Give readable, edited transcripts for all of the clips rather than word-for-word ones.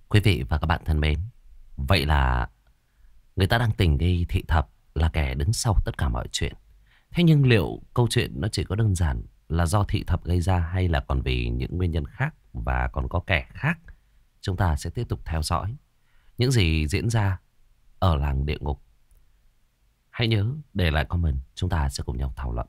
Quý vị và các bạn thân mến, vậy là người ta đang tình nghi thị thập là kẻ đứng sau tất cả mọi chuyện. Thế nhưng liệu câu chuyện nó chỉ có đơn giản là do thị thập gây ra hay là còn vì những nguyên nhân khác và còn có kẻ khác? Chúng ta sẽ tiếp tục theo dõi những gì diễn ra ở làng địa ngục. Hãy nhớ để lại comment, chúng ta sẽ cùng nhau thảo luận.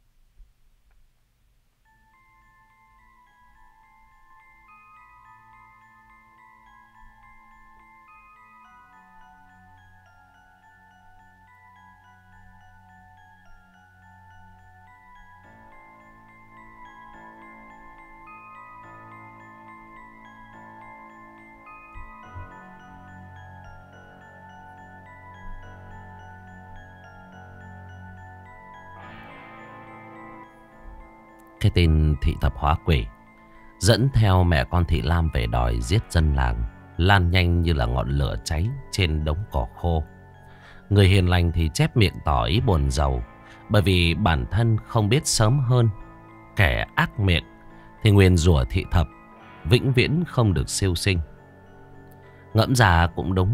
Cái tên thị thập hóa quỷ dẫn theo mẹ con thị Lam về đòi giết dân làng, lan nhanh như là ngọn lửa cháy trên đống cỏ khô. Người hiền lành thì chép miệng tỏ ý buồn rầu, bởi vì bản thân không biết sớm hơn. Kẻ ác miệng thì nguyền rủa thị thập vĩnh viễn không được siêu sinh. Ngẫm ra cũng đúng.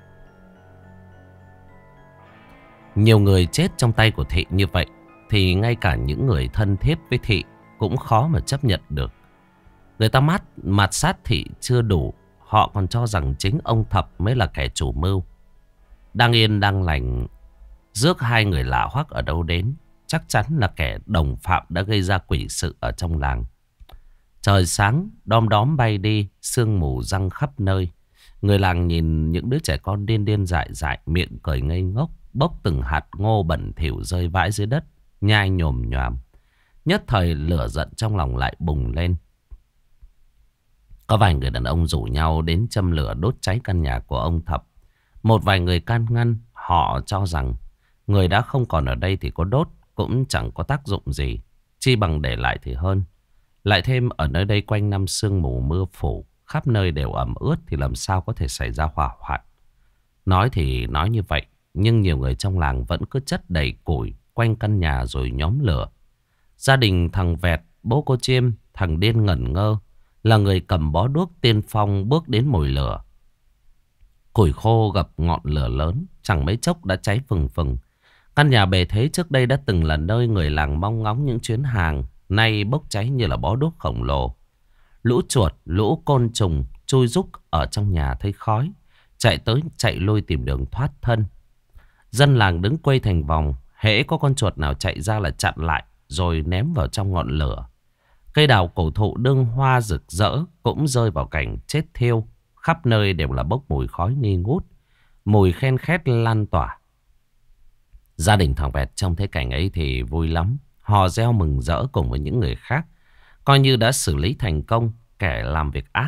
Nhiều người chết trong tay của thị như vậy thì ngay cả những người thân thiết với thị cũng khó mà chấp nhận được. Người ta mạt sát thị chưa đủ, họ còn cho rằng chính ông Thập mới là kẻ chủ mưu. Đang yên đang lành, rước hai người lạ hoắc ở đâu đến, chắc chắn là kẻ đồng phạm đã gây ra quỷ sự ở trong làng. Trời sáng, đom đóm bay đi, sương mù răng khắp nơi. Người làng nhìn những đứa trẻ con điên điên dại dại, miệng cười ngây ngốc, bốc từng hạt ngô bẩn thỉu rơi vãi dưới đất, nhai nhồm nhoàm. Nhất thời lửa giận trong lòng lại bùng lên. Có vài người đàn ông rủ nhau đến châm lửa đốt cháy căn nhà của ông Thập. Một vài người can ngăn, họ cho rằng người đã không còn ở đây thì có đốt cũng chẳng có tác dụng gì, chi bằng để lại thì hơn. Lại thêm ở nơi đây quanh năm sương mù mưa phủ, khắp nơi đều ẩm ướt thì làm sao có thể xảy ra hỏa hoạn. Nói thì nói như vậy, nhưng nhiều người trong làng vẫn cứ chất đầy củi quanh căn nhà rồi nhóm lửa. Gia đình thằng Vẹt, bố cô Chiêm, thằng điên ngẩn ngơ, là người cầm bó đuốc tiên phong bước đến mồi lửa. Củi khô gặp ngọn lửa lớn, chẳng mấy chốc đã cháy phừng phừng. Căn nhà bề thế trước đây đã từng là nơi người làng mong ngóng những chuyến hàng, nay bốc cháy như là bó đuốc khổng lồ. Lũ chuột, lũ côn trùng chui rúc ở trong nhà thấy khói, chạy tới chạy lui tìm đường thoát thân. Dân làng đứng quây thành vòng, hễ có con chuột nào chạy ra là chặn lại rồi ném vào trong ngọn lửa. Cây đào cổ thụ đương hoa rực rỡ cũng rơi vào cảnh chết thiêu. Khắp nơi đều là bốc mùi khói nghi ngút, mùi khen khét lan tỏa. Gia đình thằng Vẹt trông thấy cảnh ấy thì vui lắm. Họ reo mừng rỡ cùng với những người khác, coi như đã xử lý thành công kẻ làm việc ác.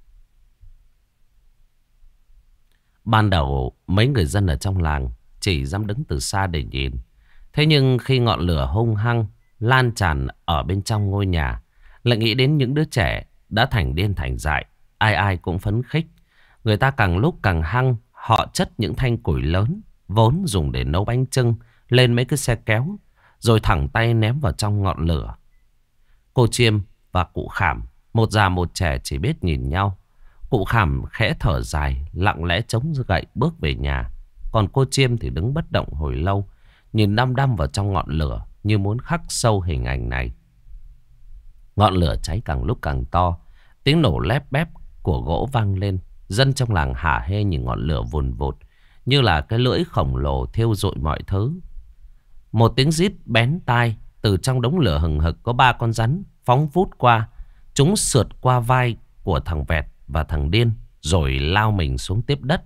Ban đầu mấy người dân ở trong làng chỉ dám đứng từ xa để nhìn. Thế nhưng khi ngọn lửa hung hăng lan tràn ở bên trong ngôi nhà, lại nghĩ đến những đứa trẻ đã thành điên thành dại. Ai ai cũng phấn khích. Người ta càng lúc càng hăng. Họ chất những thanh củi lớn vốn dùng để nấu bánh chưng lên mấy cái xe kéo, rồi thẳng tay ném vào trong ngọn lửa. Cô Chiêm và cụ Khảm, một già một trẻ, chỉ biết nhìn nhau. Cụ Khảm khẽ thở dài, lặng lẽ chống gậy bước về nhà. Còn cô Chiêm thì đứng bất động hồi lâu, nhìn đăm đăm vào trong ngọn lửa như muốn khắc sâu hình ảnh này. Ngọn lửa cháy càng lúc càng to, tiếng nổ lép bép của gỗ vang lên. Dân trong làng hả hê nhìn ngọn lửa vùn vụt như là cái lưỡi khổng lồ thiêu rụi mọi thứ. Một tiếng rít bén tai. Từ trong đống lửa hừng hực có 3 con rắn phóng vút qua. Chúng sượt qua vai của thằng Vẹt và thằng Điên, rồi lao mình xuống tiếp đất.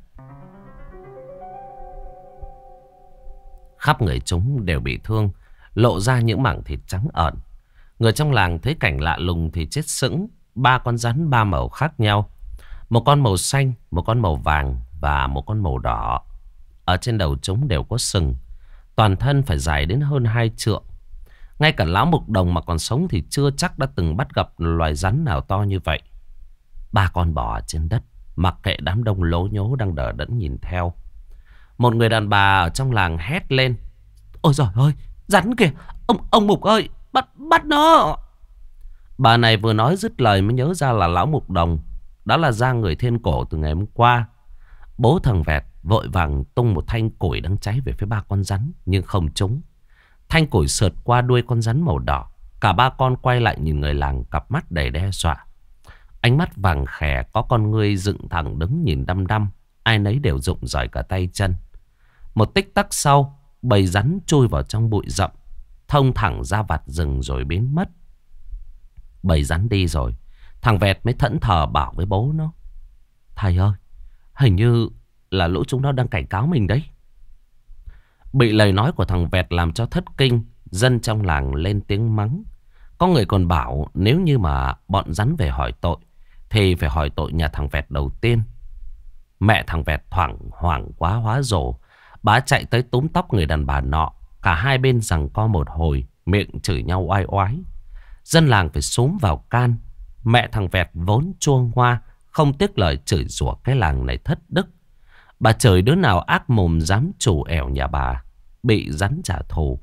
Khắp người chúng đều bị thương, lộ ra những mảng thịt trắng ợn. Người trong làng thấy cảnh lạ lùng thì chết sững. 3 con rắn 3 màu khác nhau. Một con màu xanh, một con màu vàng và một con màu đỏ. Ở trên đầu chúng đều có sừng. Toàn thân phải dài đến hơn 2 trượng. Ngay cả lão mục đồng mà còn sống thì chưa chắc đã từng bắt gặp loài rắn nào to như vậy. 3 con bò trên đất, mặc kệ đám đông lố nhố đang đờ đẫn nhìn theo. Một người đàn bà ở trong làng hét lên: "Ôi giời ơi, rắn kìa, ông mục ơi, bắt nó!" Bà này vừa nói dứt lời mới nhớ ra là lão mục đồng đó là da người thiên cổ từ ngày hôm qua. Bố thằng Vẹt vội vàng tung một thanh củi đang cháy về phía ba con rắn, nhưng không trúng. Thanh củi sượt qua đuôi con rắn màu đỏ. Cả ba con quay lại nhìn người làng, cặp mắt đầy đe dọa. Ánh mắt vàng khè, có con ngươi dựng thẳng đứng nhìn đăm đăm. Ai nấy đều rụng rời cả tay chân. Một tích tắc sau, bầy rắn chui vào trong bụi rậm, thông thẳng ra vặt rừng rồi biến mất. Bầy rắn đi rồi, thằng Vẹt mới thẫn thờ bảo với bố nó: thầy ơi, hình như là lũ chúng nó đang cảnh cáo mình đấy. Bị lời nói của thằng Vẹt làm cho thất kinh, dân trong làng lên tiếng mắng. Có người còn bảo nếu như mà bọn rắn về hỏi tội thì phải hỏi tội nhà thằng Vẹt đầu tiên. Mẹ thằng Vẹt hoảng quá hóa rồ. Bà chạy tới túm tóc người đàn bà nọ. Cả hai bên giằng co một hồi, miệng chửi nhau oai oái. Dân làng phải xúm vào can. Mẹ thằng Vẹt vốn chuông hoa, không tiếc lời chửi rủa cái làng này thất đức. Bà chửi đứa nào ác mồm dám trù ẻo nhà bà, bị rắn trả thù.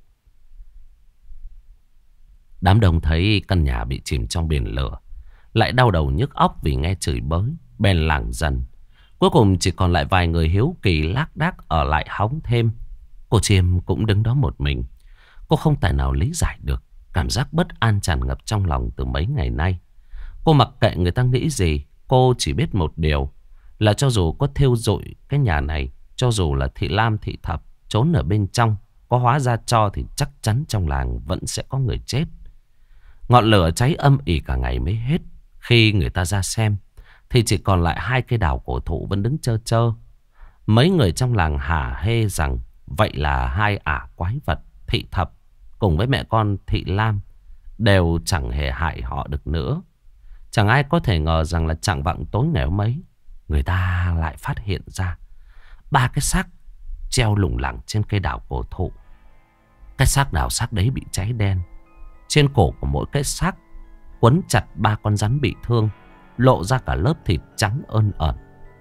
Đám đông thấy căn nhà bị chìm trong biển lửa, lại đau đầu nhức óc vì nghe chửi bới, bèn lảng dần. Cuối cùng chỉ còn lại vài người hiếu kỳ lác đác ở lại hóng thêm. Cô Chiêm cũng đứng đó một mình. Cô không tài nào lý giải được cảm giác bất an tràn ngập trong lòng từ mấy ngày nay. Cô mặc kệ người ta nghĩ gì. Cô chỉ biết một điều là cho dù có thiêu rụi cái nhà này, cho dù là thị Lam thị Thập trốn ở bên trong, có hóa ra cho, thì chắc chắn trong làng vẫn sẽ có người chết. Ngọn lửa cháy âm ỉ cả ngày mới hết. Khi người ta ra xem thì chỉ còn lại hai cây đào cổ thụ vẫn đứng trơ trơ. Mấy người trong làng hả hê rằng vậy là hai ả quái vật thị Thập cùng với mẹ con thị Lam đều chẳng hề hại họ được nữa. Chẳng ai có thể ngờ rằng là chạng vạng tối ngày hôm ấy, người ta lại phát hiện ra ba cái xác treo lủng lẳng trên cây đào cổ thụ. Cái xác nào xác đấy bị cháy đen. Trên cổ của mỗi cái xác quấn chặt ba con rắn bị thương, lộ ra cả lớp thịt trắng ơn ẩn.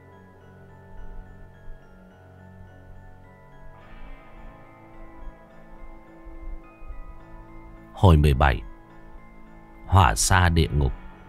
Hồi 17. Hỏa sa địa ngục.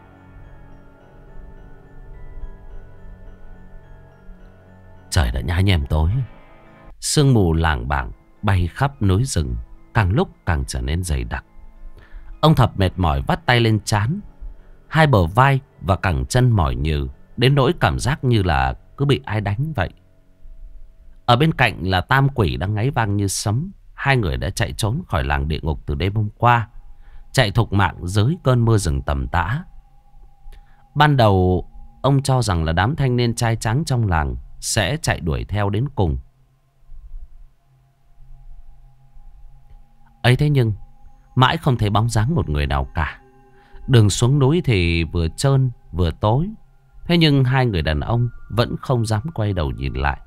Trời đã nhá nhem tối. Sương mù lảng bảng bay khắp núi rừng, càng lúc càng trở nên dày đặc. Ông Thập mệt mỏi vắt tay lên trán. Hai bờ vai và cẳng chân mỏi nhừ, đến nỗi cảm giác như là cứ bị ai đánh vậy. Ở bên cạnh là Tam Quỷ đang ngáy vang như sấm. Hai người đã chạy trốn khỏi làng địa ngục từ đêm hôm qua, chạy thục mạng dưới cơn mưa rừng tầm tã. Ban đầu ông cho rằng là đám thanh niên trai trắng trong làng sẽ chạy đuổi theo đến cùng. Ấy thế nhưng mãi không thấy bóng dáng một người nào cả. Đường xuống núi thì vừa trơn vừa tối. Thế nhưng hai người đàn ông vẫn không dám quay đầu nhìn lại.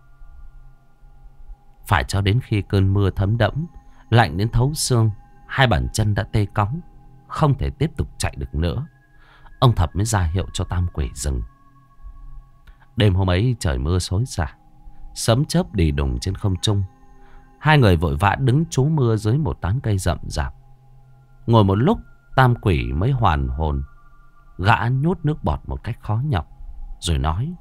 Phải cho đến khi cơn mưa thấm đẫm, lạnh đến thấu xương, hai bàn chân đã tê cóng, không thể tiếp tục chạy được nữa, ông Thập mới ra hiệu cho Tam Quỷ dừng. Đêm hôm ấy trời mưa xối xả, sấm chớp đì đùng trên không trung. Hai người vội vã đứng trú mưa dưới một tán cây rậm rạp. Ngồi một lúc, Tam Quỷ mới hoàn hồn. Gã nhốt nước bọt một cách khó nhọc, rồi nói: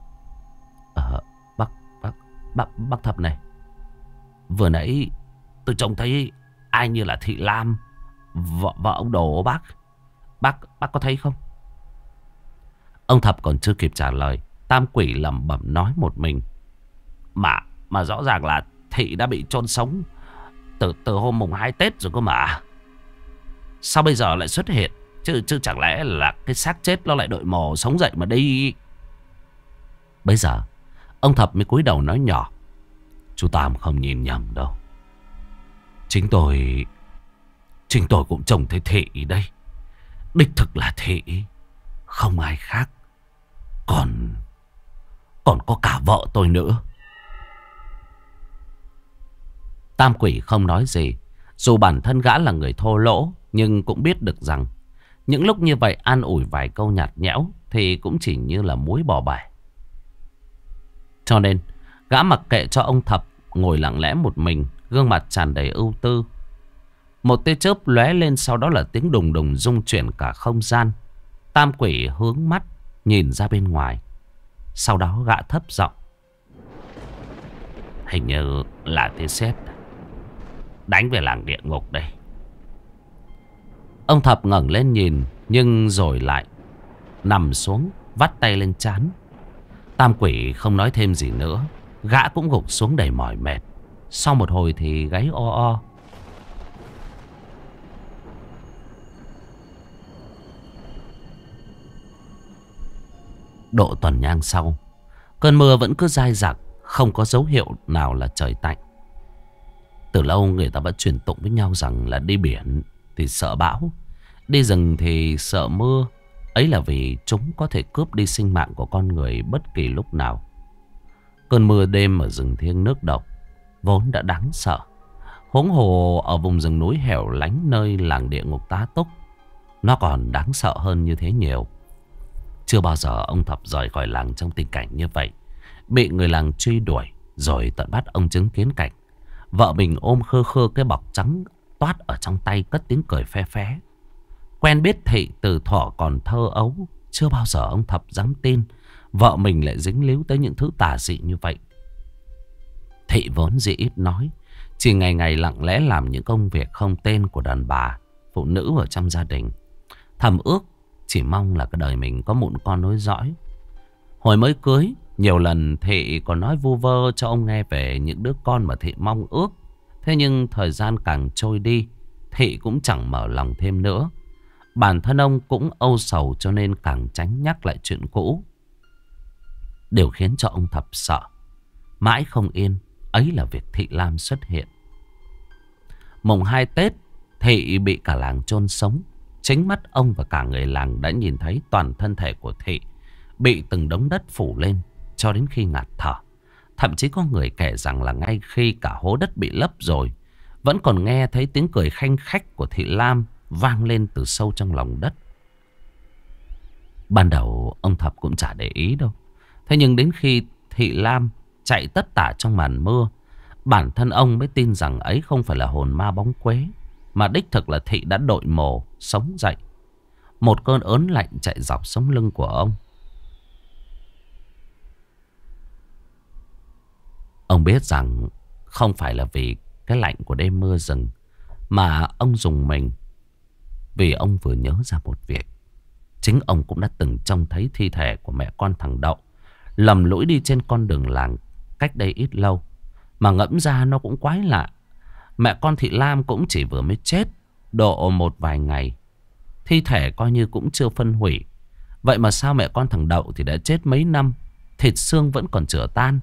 Bác Thập này, vừa nãy tôi trông thấy ai như là thị Lam, vợ ông Đồ bác. Bác có thấy không? Ông Thập còn chưa kịp trả lời, Tam Quỷ lẩm bẩm nói một mình: Mà rõ ràng là thị đã bị chôn sống từ hôm mùng 2 Tết rồi cơ mà. Sao bây giờ lại xuất hiện? Chứ chẳng lẽ là cái xác chết nó lại đội mồ sống dậy mà đi? Bây giờ ông Thập mới cúi đầu nói nhỏ: Chú Tam không nhìn nhầm đâu. Chính tôi cũng trông thấy thị đây. Đích thực là thị, không ai khác. Còn có cả vợ tôi nữa. Tam Quỷ không nói gì. Dù bản thân gã là người thô lỗ, nhưng cũng biết được rằng những lúc như vậy an ủi vài câu nhạt nhẽo thì cũng chỉ như là muối bỏ bể. Cho nên gã mặc kệ cho ông Thập ngồi lặng lẽ một mình, gương mặt tràn đầy ưu tư. Một tia chớp lóe lên, sau đó là tiếng đùng đùng rung chuyển cả không gian. Tam Quỷ hướng mắt nhìn ra bên ngoài. Sau đó gã thấp giọng: "Hình như là tên sếp đánh về làng địa ngục đây." Ông Thập ngẩng lên nhìn, nhưng rồi lại nằm xuống, vắt tay lên trán. Tam quỷ không nói thêm gì nữa. Gã cũng gục xuống đầy mỏi mệt. Sau một hồi thì gáy o o. Độ tuần nhang sau, cơn mưa vẫn cứ dai dẳng, không có dấu hiệu nào là trời tạnh. Từ lâu người ta vẫn truyền tụng với nhau rằng là đi biển thì sợ bão, đi rừng thì sợ mưa. Ấy là vì chúng có thể cướp đi sinh mạng của con người bất kỳ lúc nào. Cơn mưa đêm ở rừng thiêng nước độc vốn đã đáng sợ, huống hồ ở vùng rừng núi hẻo lánh nơi làng địa ngục tá túc, nó còn đáng sợ hơn như thế nhiều. Chưa bao giờ ông Thập rời khỏi làng trong tình cảnh như vậy, bị người làng truy đuổi, rồi tận mắt ông chứng kiến cảnh vợ mình ôm khơ khơ cái bọc trắng toát ở trong tay, cất tiếng cười phe phé. Quen biết Thị từ thuở còn thơ ấu, chưa bao giờ ông Thập dám tin vợ mình lại dính líu tới những thứ tà dị như vậy. Thị vốn dĩ ít nói, chỉ ngày ngày lặng lẽ làm những công việc không tên của đàn bà, phụ nữ ở trong gia đình. Thầm ước chỉ mong là cái đời mình có mụn con nối dõi. Hồi mới cưới, nhiều lần Thị còn nói vu vơ cho ông nghe về những đứa con mà Thị mong ước. Thế nhưng thời gian càng trôi đi, Thị cũng chẳng mở lòng thêm nữa. Bản thân ông cũng âu sầu, cho nên càng tránh nhắc lại chuyện cũ. Điều khiến cho ông Thập sợ mãi không yên, ấy là việc Thị Lam xuất hiện. Mùng 2 Tết, Thị bị cả làng chôn sống. Chính mắt ông và cả người làng đã nhìn thấy toàn thân thể của Thị bị từng đống đất phủ lên cho đến khi ngạt thở. Thậm chí có người kể rằng là ngay khi cả hố đất bị lấp rồi, vẫn còn nghe thấy tiếng cười khanh khách của Thị Lam vang lên từ sâu trong lòng đất. Ban đầu ông Thập cũng chả để ý đâu. Thế nhưng đến khi Thị Lam chạy tất tả trong màn mưa, bản thân ông mới tin rằng ấy không phải là hồn ma bóng quế, mà đích thực là Thị đã đội mồ sống dậy. Một cơn ớn lạnh chạy dọc sống lưng của ông. Ông biết rằng không phải là vì cái lạnh của đêm mưa rừng mà ông rùng mình, vì ông vừa nhớ ra một việc. Chính ông cũng đã từng trông thấy thi thể của mẹ con thằng Đậu lầm lũi đi trên con đường làng cách đây ít lâu. Mà ngẫm ra nó cũng quái lạ. Mẹ con Thị Lam cũng chỉ vừa mới chết độ một vài ngày, thi thể coi như cũng chưa phân hủy. Vậy mà sao mẹ con thằng Đậu thì đã chết mấy năm, thịt xương vẫn còn chửa tan.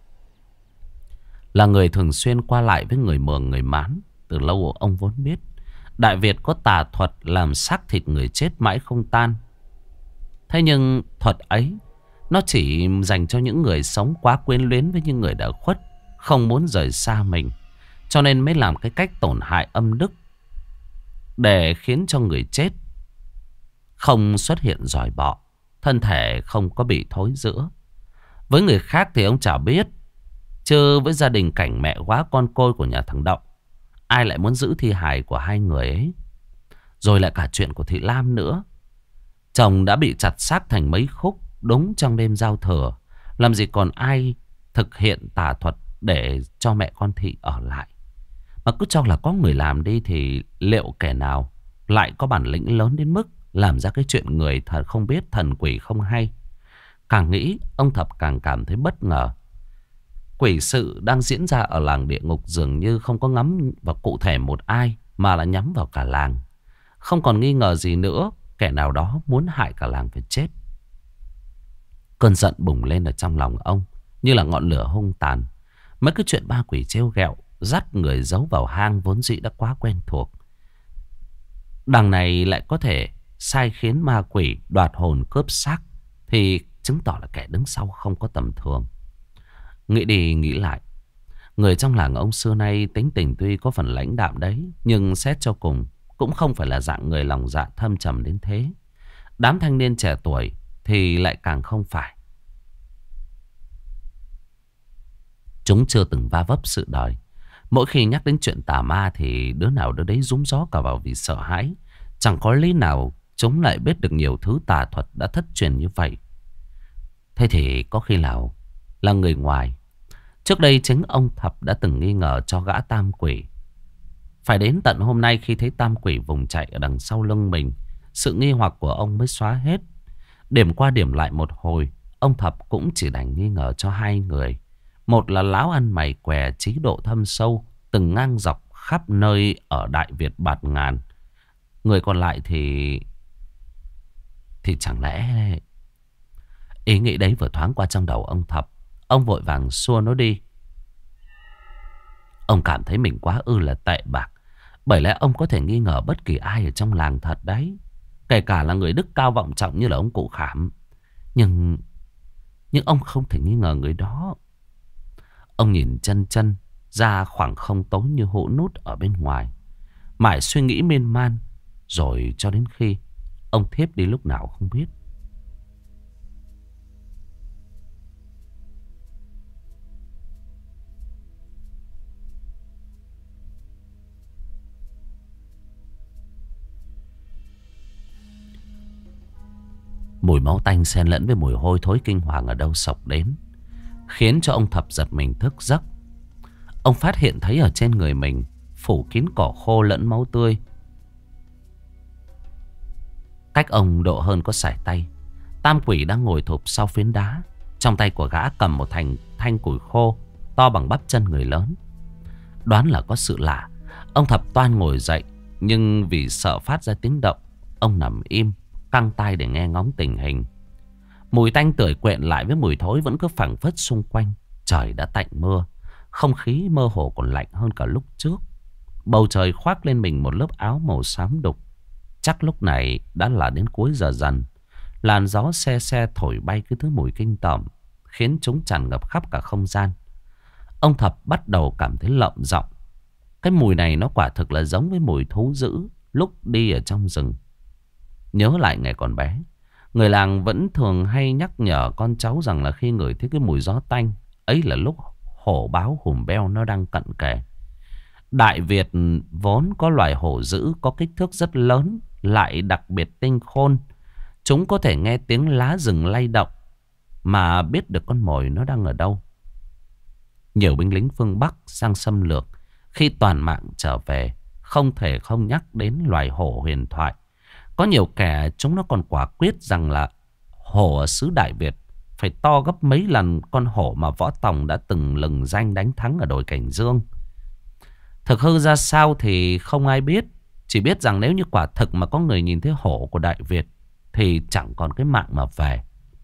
Là người thường xuyên qua lại với người Mường người Mán, từ lâu ông vốn biết Đại Việt có tà thuật làm xác thịt người chết mãi không tan. Thế nhưng thuật ấy nó chỉ dành cho những người sống quá quyến luyến với những người đã khuất, không muốn rời xa mình, cho nên mới làm cái cách tổn hại âm đức để khiến cho người chết không xuất hiện giòi bọ, thân thể không có bị thối rữa. Với người khác thì ông chả biết, chứ với gia đình cảnh mẹ quá con côi của nhà thằng Đậu, ai lại muốn giữ thi hài của hai người ấy. Rồi lại cả chuyện của Thị Lam nữa. Chồng đã bị chặt xác thành mấy khúc đúng trong đêm giao thừa, làm gì còn ai thực hiện tà thuật để cho mẹ con Thị ở lại. Mà cứ cho là có người làm đi, thì liệu kẻ nào lại có bản lĩnh lớn đến mức làm ra cái chuyện người thật không biết thần quỷ không hay. Càng nghĩ ông Thập càng cảm thấy bất ngờ. Quỷ sự đang diễn ra ở làng địa ngục dường như không có ngắm vào cụ thể một ai, mà là nhắm vào cả làng. Không còn nghi ngờ gì nữa, kẻ nào đó muốn hại cả làng phải chết. Cơn giận bùng lên ở trong lòng ông như là ngọn lửa hung tàn. Mấy cái chuyện ba quỷ trêu ghẹo, dắt người giấu vào hang vốn dĩ đã quá quen thuộc. Đằng này lại có thể sai khiến ma quỷ đoạt hồn cướp xác, thì chứng tỏ là kẻ đứng sau không có tầm thường. Nghĩ đi nghĩ lại, người trong làng ông xưa nay tính tình tuy có phần lãnh đạm đấy, nhưng xét cho cùng cũng không phải là dạng người lòng dạ thâm trầm đến thế. Đám thanh niên trẻ tuổi thì lại càng không phải. Chúng chưa từng va vấp sự đời. Mỗi khi nhắc đến chuyện tà ma thì đứa nào đứa đấy rúm gió cả vào vì sợ hãi. Chẳng có lý nào chúng lại biết được nhiều thứ tà thuật đã thất truyền như vậy. Thế thì có khi nào là người ngoài? Trước đây chính ông Thập đã từng nghi ngờ cho gã tam quỷ. Phải đến tận hôm nay khi thấy tam quỷ vùng chạy ở đằng sau lưng mình, sự nghi hoặc của ông mới xóa hết. Điểm qua điểm lại một hồi, ông Thập cũng chỉ đành nghi ngờ cho hai người. Một là lão ăn mày què trí độ thâm sâu, từng ngang dọc khắp nơi ở Đại Việt bạt ngàn. Người còn lại thì chẳng lẽ... Ý nghĩ đấy vừa thoáng qua trong đầu ông Thập, ông vội vàng xua nó đi. Ông cảm thấy mình quá là tệ bạc. Bởi lẽ ông có thể nghi ngờ bất kỳ ai ở trong làng thật đấy. Kể cả là người đức cao vọng trọng như là ông cụ Khảm. Nhưng ông không thể nghi ngờ người đó. Ông nhìn chân chân ra khoảng không tối như hũ nút ở bên ngoài. Mãi suy nghĩ miên man. Rồi cho đến khi ông thiếp đi lúc nào không biết. Mùi máu tanh xen lẫn với mùi hôi thối kinh hoàng ở đâu sộc đến, khiến cho ông Thập giật mình thức giấc. Ông phát hiện thấy ở trên người mình phủ kín cỏ khô lẫn máu tươi. Cách ông độ hơn có sải tay, tam quỷ đang ngồi thụp sau phiến đá. Trong tay của gã cầm một thanh củi khô to bằng bắp chân người lớn. Đoán là có sự lạ, ông Thập toan ngồi dậy, nhưng vì sợ phát ra tiếng động, ông nằm im, căng tai để nghe ngóng tình hình. Mùi tanh tưởi quện lại với mùi thối vẫn cứ phảng phất xung quanh. Trời đã tạnh mưa, không khí mơ hồ còn lạnh hơn cả lúc trước. Bầu trời khoác lên mình một lớp áo màu xám đục. Chắc lúc này đã là đến cuối giờ dần. Làn gió se se thổi bay cái thứ mùi kinh tởm, khiến chúng tràn ngập khắp cả không gian. Ông Thập bắt đầu cảm thấy lợm giọng. Cái mùi này nó quả thực là giống với mùi thú dữ lúc đi ở trong rừng. Nhớ lại ngày còn bé, người làng vẫn thường hay nhắc nhở con cháu rằng là khi ngửi thấy cái mùi gió tanh, ấy là lúc hổ báo hùm beo nó đang cận kề. Đại Việt vốn có loài hổ dữ có kích thước rất lớn, lại đặc biệt tinh khôn. Chúng có thể nghe tiếng lá rừng lay động mà biết được con mồi nó đang ở đâu. Nhiều binh lính phương Bắc sang xâm lược, khi toàn mạng trở về, không thể không nhắc đến loài hổ huyền thoại. Có nhiều kẻ chúng nó còn quả quyết rằng là hổ ở xứ Đại Việt phải to gấp mấy lần con hổ mà Võ Tòng đã từng lừng danh đánh thắng ở đồi Cảnh Dương. Thực hư ra sao thì không ai biết. Chỉ biết rằng nếu như quả thực mà có người nhìn thấy hổ của Đại Việt thì chẳng còn cái mạng mà về.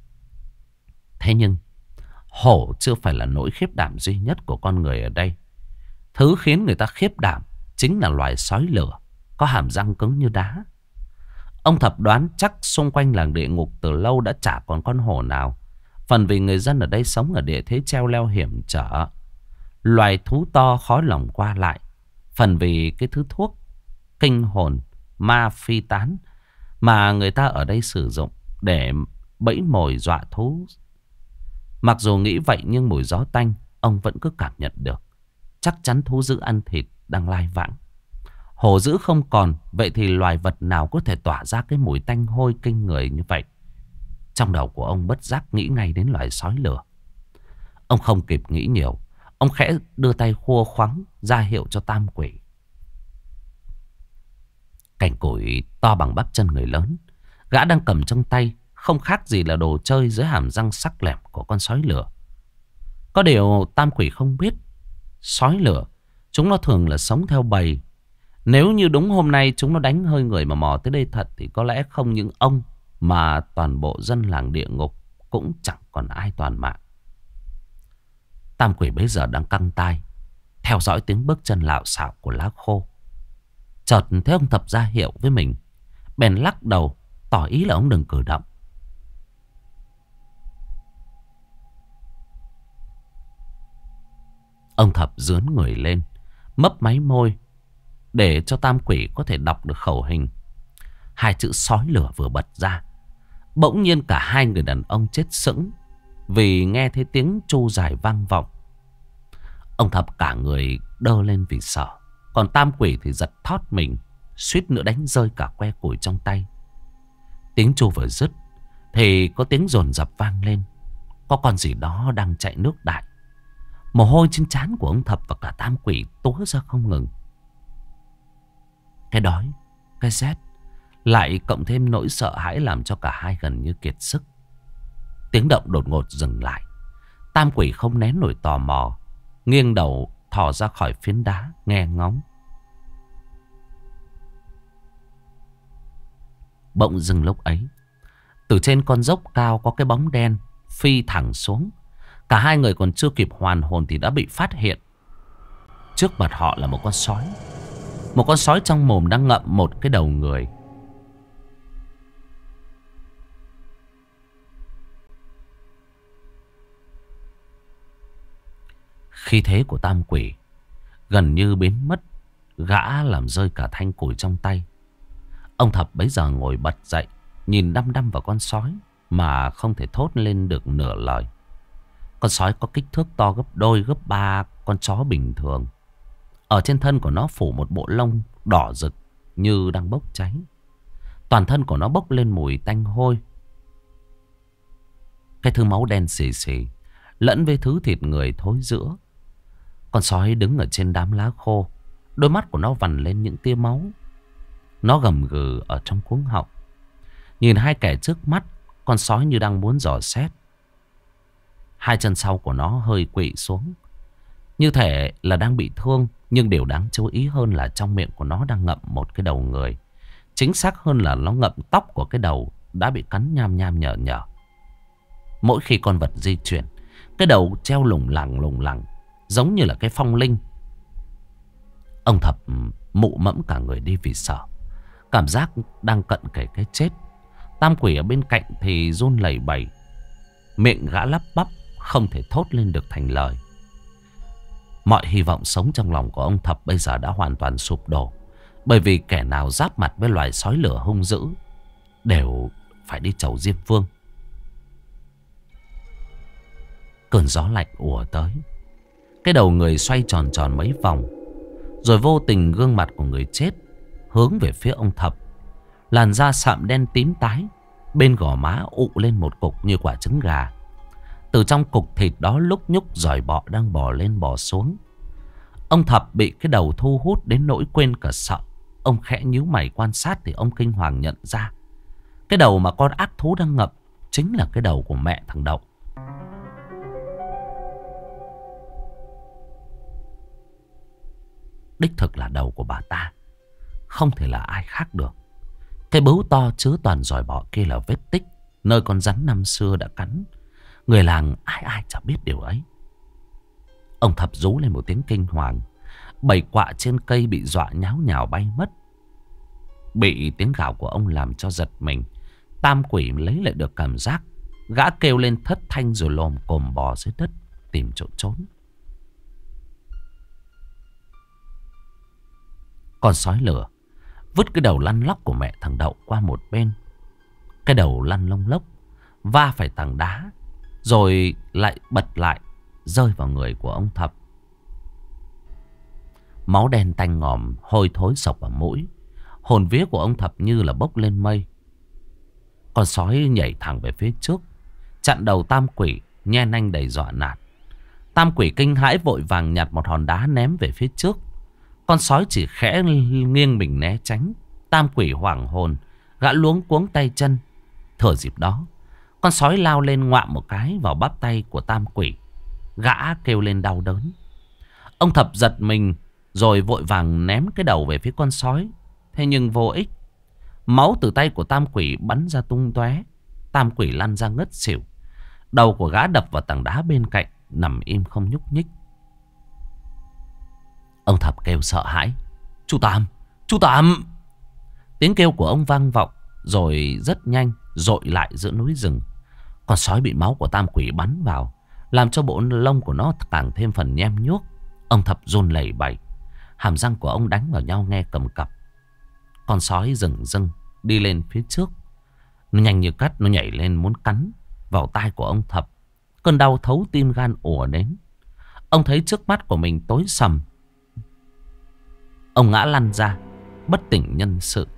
Thế nhưng hổ chưa phải là nỗi khiếp đảm duy nhất của con người ở đây. Thứ khiến người ta khiếp đảm chính là loài sói lửa, có hàm răng cứng như đá. Ông Thập đoán chắc xung quanh làng địa ngục từ lâu đã chả còn con hổ nào. Phần vì người dân ở đây sống ở địa thế treo leo hiểm trở, loài thú to khó lòng qua lại. Phần vì cái thứ thuốc kinh hồn ma phi tán mà người ta ở đây sử dụng để bẫy mồi dọa thú. Mặc dù nghĩ vậy nhưng mùi gió tanh ông vẫn cứ cảm nhận được. Chắc chắn thú dữ ăn thịt đang lai vãng. Hổ dữ không còn, vậy thì loài vật nào có thể tỏa ra cái mùi tanh hôi kinh người như vậy? Trong đầu của ông bất giác nghĩ ngay đến loài sói lửa. Ông không kịp nghĩ nhiều, ông khẽ đưa tay khua khoắng ra hiệu cho tam quỷ. Cành củi to bằng bắp chân người lớn, gã đang cầm trong tay, không khác gì là đồ chơi dưới hàm răng sắc lẹm của con sói lửa. Có điều tam quỷ không biết, sói lửa chúng nó thường là sống theo bầy. Nếu như đúng hôm nay chúng nó đánh hơi người mà mò tới đây thật, thì có lẽ không những ông mà toàn bộ dân làng địa ngục cũng chẳng còn ai toàn mạng. Tam quỷ bấy giờ đang căng tai theo dõi tiếng bước chân lạo xạo của lá khô. Chợt thấy ông Thập ra hiệu với mình, bèn lắc đầu tỏ ý là ông đừng cử động. Ông Thập dướn người lên, mấp máy môi để cho tam quỷ có thể đọc được khẩu hình. Hai chữ sói lửa vừa bật ra, bỗng nhiên cả hai người đàn ông chết sững vì nghe thấy tiếng tru dài vang vọng. Ông Thập cả người đơ lên vì sợ, còn tam quỷ thì giật thót mình, suýt nữa đánh rơi cả que củi trong tay. Tiếng tru vừa dứt thì có tiếng dồn dập vang lên. có con gì đó đang chạy nước đại. Mồ hôi trên trán của ông Thập và cả Tam Quỷ túa ra không ngừng. Cái đói, cái rét, lại cộng thêm nỗi sợ hãi làm cho cả hai gần như kiệt sức. Tiếng động đột ngột dừng lại. Tam Quỷ không nén nổi tò mò, nghiêng đầu thò ra khỏi phiến đá nghe ngóng. Bỗng dưng lúc ấy, từ trên con dốc cao có cái bóng đen phi thẳng xuống. Cả hai người còn chưa kịp hoàn hồn thì đã bị phát hiện. Trước mặt họ là một con sói. Một con sói trong mồm đang ngậm một cái đầu người. Khí thế của Tam Quỷ gần như biến mất. Gã làm rơi cả thanh củi trong tay. Ông Thập bấy giờ ngồi bật dậy, nhìn đăm đăm vào con sói mà không thể thốt lên được nửa lời. Con sói có kích thước to gấp đôi gấp ba con chó bình thường. Ở trên thân của nó phủ một bộ lông đỏ rực như đang bốc cháy. Toàn thân của nó bốc lên mùi tanh hôi. Cái thứ máu đen xì xì lẫn với thứ thịt người thối rữa. Con sói đứng ở trên đám lá khô. Đôi mắt của nó vằn lên những tia máu. Nó gầm gừ ở trong cuống họng. Nhìn hai kẻ trước mắt, con sói như đang muốn dò xét. Hai chân sau của nó hơi quỵ xuống, như thể là đang bị thương. Nhưng điều đáng chú ý hơn là trong miệng của nó đang ngậm một cái đầu người. Chính xác hơn là nó ngậm tóc của cái đầu đã bị cắn nham nham nhở nhở. Mỗi khi con vật di chuyển, cái đầu treo lủng lẳng, giống như là cái phong linh. Ông Thập mụ mẫm cả người đi vì sợ. Cảm giác đang cận kề cái chết. Tam Quỷ ở bên cạnh thì run lẩy bẩy. Miệng gã lắp bắp không thể thốt lên được thành lời. Mọi hy vọng sống trong lòng của ông Thập bây giờ đã hoàn toàn sụp đổ. Bởi vì kẻ nào giáp mặt với loài sói lửa hung dữ đều phải đi chầu Diêm Vương. Cơn gió lạnh ùa tới. Cái đầu người xoay tròn tròn mấy vòng, rồi vô tình gương mặt của người chết hướng về phía ông Thập. Làn da sạm đen tím tái, bên gò má ụ lên một cục như quả trứng gà. Từ trong cục thịt đó lúc nhúc giòi bọ đang bò lên bò xuống. Ông Thập bị cái đầu thu hút đến nỗi quên cả sợ. Ông khẽ nhíu mày quan sát thì ông kinh hoàng nhận ra cái đầu mà con ác thú đang ngậm chính là cái đầu của mẹ thằng Đậu. Đích thực là đầu của bà ta, không thể là ai khác được. Cái bướu to chứa toàn giòi bọ kia là vết tích nơi con rắn năm xưa đã cắn. Người làng ai ai chả biết điều ấy. Ông Thập rú lên một tiếng kinh hoàng. Bầy quạ trên cây bị dọa nháo nhào bay mất. Bị tiếng gào của ông làm cho giật mình, Tam Quỷ lấy lại được cảm giác. Gã kêu lên thất thanh rồi lồm cồm bò dưới đất tìm chỗ trốn. Con sói lửa vứt cái đầu lăn lóc của mẹ thằng Đậu qua một bên. Cái đầu lăn lông lốc, va phải tảng đá, rồi lại bật lại, rơi vào người của ông Thập. Máu đen tanh ngòm, hôi thối sộc vào mũi. Hồn vía của ông Thập như là bốc lên mây. Con sói nhảy thẳng về phía trước, chặn đầu Tam Quỷ, nhe nanh đầy dọa nạt. Tam Quỷ kinh hãi vội vàng nhặt một hòn đá ném về phía trước. Con sói chỉ khẽ nghiêng mình né tránh. Tam Quỷ hoảng hồn, gã luống cuống tay chân. Thừa dịp đó, con sói lao lên ngoạm một cái vào bắp tay của Tam Quỷ. Gã kêu lên đau đớn. Ông Thập giật mình rồi vội vàng ném cái đầu về phía con sói. Thế nhưng vô ích. Máu từ tay của Tam Quỷ bắn ra tung tóe. Tam Quỷ lăn ra ngất xỉu. Đầu của gã đập vào tảng đá bên cạnh, nằm im không nhúc nhích. Ông Thập kêu sợ hãi. Chú Tam! Chú Tam! Tiếng kêu của ông vang vọng, rồi rất nhanh dội lại giữa núi rừng. Con sói bị máu của Tam Quỷ bắn vào, làm cho bộ lông của nó càng thêm phần nhem nhuốc. Ông Thập run lẩy bẩy, hàm răng của ông đánh vào nhau nghe cầm cập. Con sói rừng rưng đi lên phía trước. Nó nhanh như cắt, nó nhảy lên muốn cắn vào tai của ông Thập. Cơn đau thấu tim gan ùa đến. Ông thấy trước mắt của mình tối sầm. Ông ngã lăn ra, bất tỉnh nhân sự.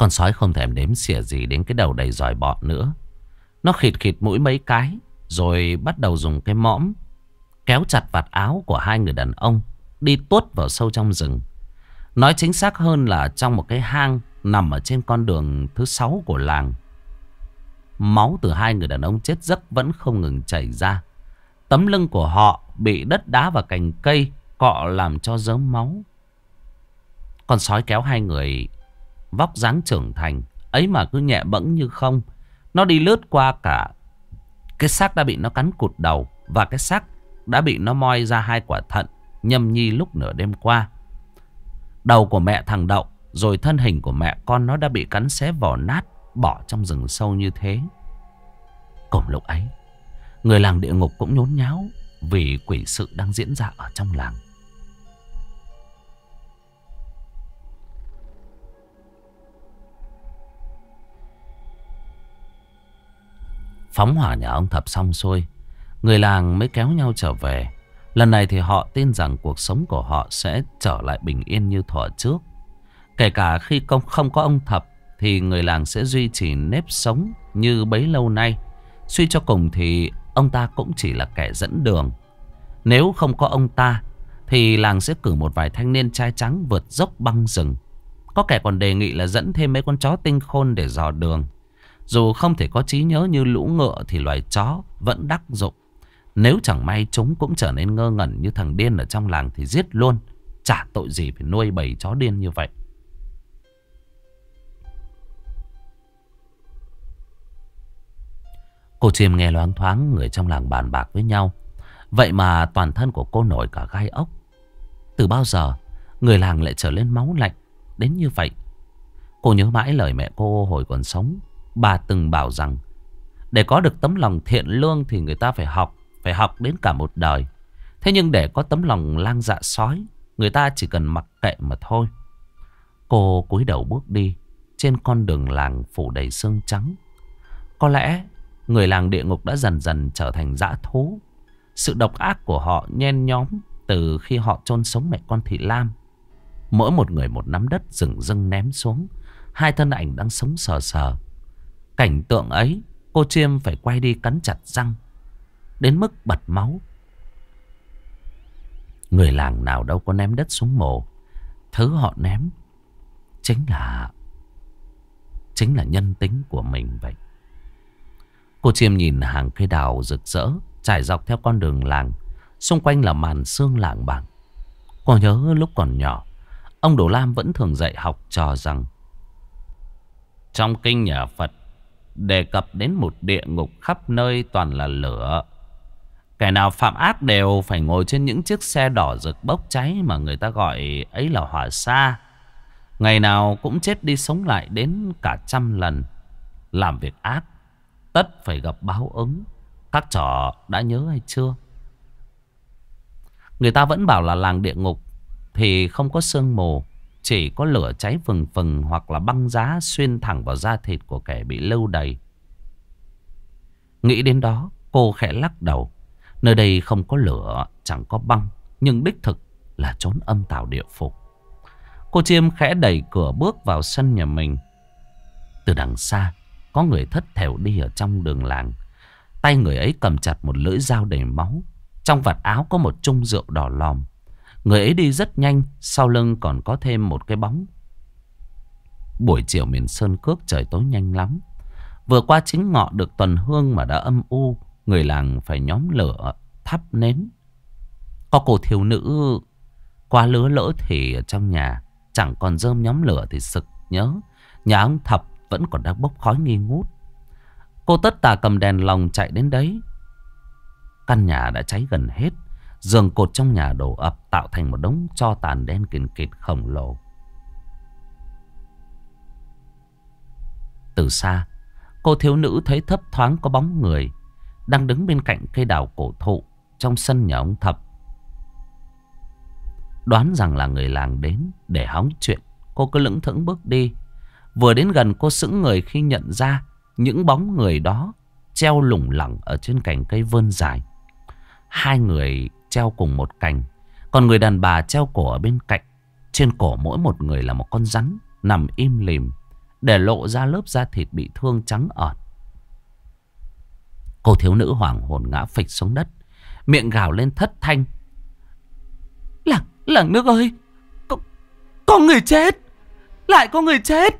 Con sói không thèm đếm xỉa gì đến cái đầu đầy giòi bọ nữa. Nó khịt khịt mũi mấy cái, rồi bắt đầu dùng cái mõm kéo chặt vạt áo của hai người đàn ông, đi tuốt vào sâu trong rừng. Nói chính xác hơn là trong một cái hang nằm ở trên con đường thứ 6 của làng. Máu từ hai người đàn ông chết giấc vẫn không ngừng chảy ra. Tấm lưng của họ bị đất đá và cành cây cọ làm cho rớm máu. Con sói kéo hai người vóc dáng trưởng thành ấy mà cứ nhẹ bẫng như không. Nó đi lướt qua cả cái xác đã bị nó cắn cụt đầu và cái xác đã bị nó moi ra hai quả thận nhâm nhi lúc nửa đêm qua. Đầu của mẹ thằng Đậu rồi thân hình của mẹ con nó đã bị cắn xé vỏ nát, bỏ trong rừng sâu như thế. Cùng lúc ấy, người làng địa ngục cũng nhốn nháo vì quỷ sự đang diễn ra ở trong làng. Phóng hỏa nhà ông Thập xong xuôi, người làng mới kéo nhau trở về. Lần này thì họ tin rằng cuộc sống của họ sẽ trở lại bình yên như thuở trước. Kể cả khi không có ông Thập thì người làng sẽ duy trì nếp sống như bấy lâu nay. Suy cho cùng thì ông ta cũng chỉ là kẻ dẫn đường. Nếu không có ông ta thì làng sẽ cử một vài thanh niên trai trắng vượt dốc băng rừng. Có kẻ còn đề nghị là dẫn thêm mấy con chó tinh khôn để dò đường. Dù không thể có trí nhớ như lũ ngựa thì loài chó vẫn đắc dụng. Nếu chẳng may chúng cũng trở nên ngơ ngẩn như thằng điên ở trong làng thì giết luôn. Chả tội gì phải nuôi bầy chó điên như vậy. Cô Chiêm nghe loáng thoáng người trong làng bàn bạc với nhau. Vậy mà toàn thân của cô nổi cả gai ốc. Từ bao giờ người làng lại trở lên máu lạnh đến như vậy? Cô nhớ mãi lời mẹ cô hồi còn sống. Bà từng bảo rằng để có được tấm lòng thiện lương thì người ta phải học đến cả một đời. Thế nhưng để có tấm lòng lang dạ sói, người ta chỉ cần mặc kệ mà thôi. Cô cúi đầu bước đi trên con đường làng phủ đầy sương trắng. Có lẽ người làng địa ngục đã dần dần trở thành dã thú. Sự độc ác của họ nhen nhóm từ khi họ chôn sống mẹ con Thị Lam. Mỗi một người một nắm đất rừng rưng ném xuống. Hai thân ảnh đang sống sờ sờ. Cảnh tượng ấy cô Chiêm phải quay đi cắn chặt răng đến mức bật máu. Người làng nào đâu có ném đất xuống mồ. Thứ họ ném chính là nhân tính của mình vậy. Cô Chiêm nhìn hàng cây đào rực rỡ trải dọc theo con đường làng. Xung quanh là màn sương lảng bảng. Cô nhớ lúc còn nhỏ, ông Đồ Lam vẫn thường dạy học trò rằng trong kinh nhà Phật đề cập đến một địa ngục khắp nơi toàn là lửa. Kẻ nào phạm ác đều phải ngồi trên những chiếc xe đỏ rực bốc cháy mà người ta gọi ấy là hỏa sa. Ngày nào cũng chết đi sống lại đến cả 100 lần. Làm việc ác tất phải gặp báo ứng. Các trò đã nhớ hay chưa? Người ta vẫn bảo là làng địa ngục thì không có sương mù, chỉ có lửa cháy phừng phừng hoặc là băng giá xuyên thẳng vào da thịt của kẻ bị lưu đày. Nghĩ đến đó, cô khẽ lắc đầu. Nơi đây không có lửa, chẳng có băng, nhưng đích thực là chốn âm tào địa phủ. Cô Chiêm khẽ đẩy cửa bước vào sân nhà mình. Từ đằng xa, có người thất thểu đi ở trong đường làng. Tay người ấy cầm chặt một lưỡi dao đầy máu. Trong vạt áo có một chung rượu đỏ lòm. Người ấy đi rất nhanh, sau lưng còn có thêm một cái bóng. Buổi chiều miền Sơn Cước trời tối nhanh lắm. Vừa qua chính ngọ được tuần hương mà đã âm u. Người làng phải nhóm lửa thắp nến. Có cô thiếu nữ qua lứa lỡ thì ở trong nhà chẳng còn rơm nhóm lửa thì sực nhớ nhà ông Thập vẫn còn đang bốc khói nghi ngút. Cô tất tà cầm đèn lồng chạy đến đấy. Căn nhà đã cháy gần hết. Giường cột trong nhà đổ ập tạo thành một đống tro tàn đen kìn kịt khổng lồ. Từ xa, cô thiếu nữ thấy thấp thoáng có bóng người đang đứng bên cạnh cây đào cổ thụ trong sân nhà ông Thập. Đoán rằng là người làng đến để hóng chuyện, cô cứ lững thững bước đi. Vừa đến gần cô sững người khi nhận ra những bóng người đó treo lủng lẳng ở trên cành cây vươn dài. Hai người treo cùng một cành, còn người đàn bà treo cổ ở bên cạnh. Trên cổ mỗi một người là một con rắn nằm im lìm, để lộ ra lớp da thịt bị thương trắng ợt. Cô thiếu nữ hoảng hồn ngã phịch xuống đất, miệng gào lên thất thanh. Làng nước ơi, có người chết, lại có người chết.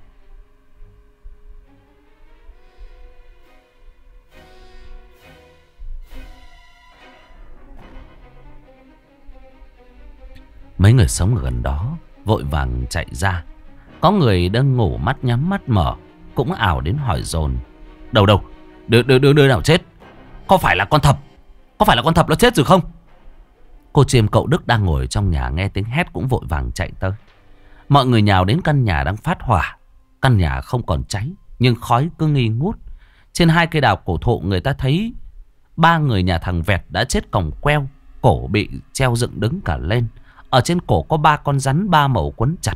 Mấy người sống ở gần đó vội vàng chạy ra. Có người đang ngủ mắt nhắm mắt mở cũng ảo đến hỏi dồn. Đâu đứa nào chết? Có phải là con thập? Có phải là con thập nó chết rồi không? Cô Chiêm cậu Đức đang ngồi trong nhà nghe tiếng hét cũng vội vàng chạy tới. Mọi người nhào đến căn nhà đang phát hỏa. Căn nhà không còn cháy nhưng khói cứ nghi ngút. Trên 2 cây đào cổ thụ người ta thấy 3 người nhà thằng Vẹt đã chết còng queo, cổ bị treo dựng đứng cả lên. Ở trên cổ có 3 con rắn 3 màu quấn chặt.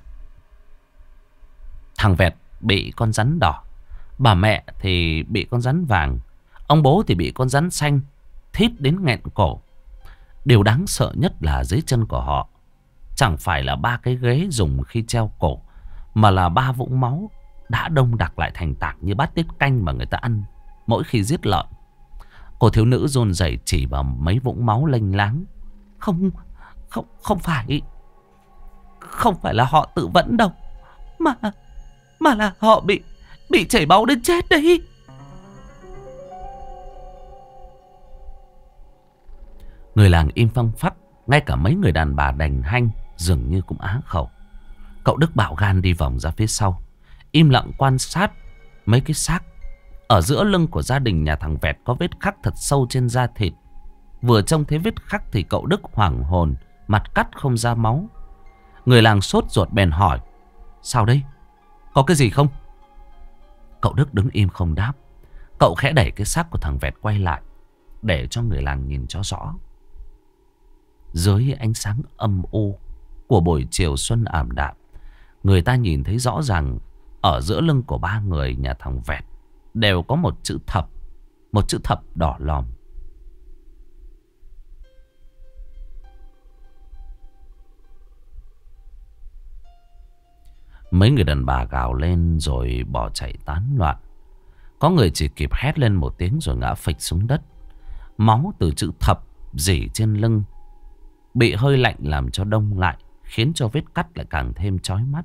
Thằng Vẹt bị con rắn đỏ, bà mẹ thì bị con rắn vàng, ông bố thì bị con rắn xanh thít đến nghẹn cổ. Điều đáng sợ nhất là dưới chân của họ chẳng phải là 3 cái ghế dùng khi treo cổ, mà là 3 vũng máu đã đông đặc lại thành tảng như bát tiết canh mà người ta ăn mỗi khi giết lợn. Cô thiếu nữ run rẩy chỉ vào mấy vũng máu lênh láng. Không phải là họ tự vẫn đâu, mà là họ bị chảy máu đến chết đấy. Người làng im phăng phắc, ngay cả mấy người đàn bà đành hanh dường như cũng á khẩu. Cậu Đức bạo gan đi vòng ra phía sau, im lặng quan sát mấy cái xác. Ở giữa lưng của gia đình nhà thằng Vẹt có vết khắc thật sâu trên da thịt. Vừa trông thấy vết khắc thì cậu Đức hoảng hồn, mặt cắt không ra máu. Người làng sốt ruột bèn hỏi: sao đây? Có cái gì không? Cậu Đức đứng im không đáp. Cậu khẽ đẩy cái xác của thằng Vẹt quay lại để cho người làng nhìn cho rõ. Dưới ánh sáng âm u của buổi chiều xuân ảm đạm, người ta nhìn thấy rõ ràng ở giữa lưng của 3 người nhà thằng Vẹt đều có một chữ thập. Một chữ thập đỏ lòm. Mấy người đàn bà gào lên rồi bỏ chạy tán loạn. Có người chỉ kịp hét lên một tiếng rồi ngã phịch xuống đất. Máu từ chữ thập rỉ trên lưng bị hơi lạnh làm cho đông lại, khiến cho vết cắt lại càng thêm chói mắt.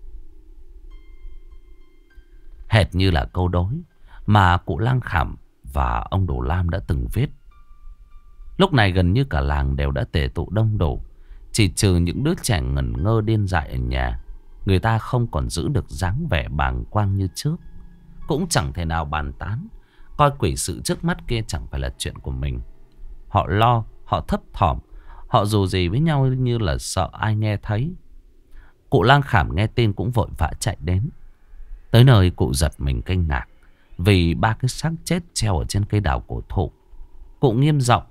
Hệt như là câu đối mà cụ Lang Khảm và ông Đồ Lam đã từng viết. Lúc này gần như cả làng đều đã tề tụ đông đủ. Chỉ trừ những đứa trẻ ngẩn ngơ điên dại ở nhà, người ta không còn giữ được dáng vẻ bàng quang như trước. Cũng chẳng thể nào bàn tán, coi quỷ sự trước mắt kia chẳng phải là chuyện của mình. Họ lo, họ thấp thỏm, họ dù gì với nhau như là sợ ai nghe thấy. Cụ Lang Khảm nghe tin cũng vội vã chạy đến. Tới nơi cụ giật mình kinh ngạc vì 3 cái xác chết treo ở trên cây đào cổ thụ. Cụ nghiêm giọng: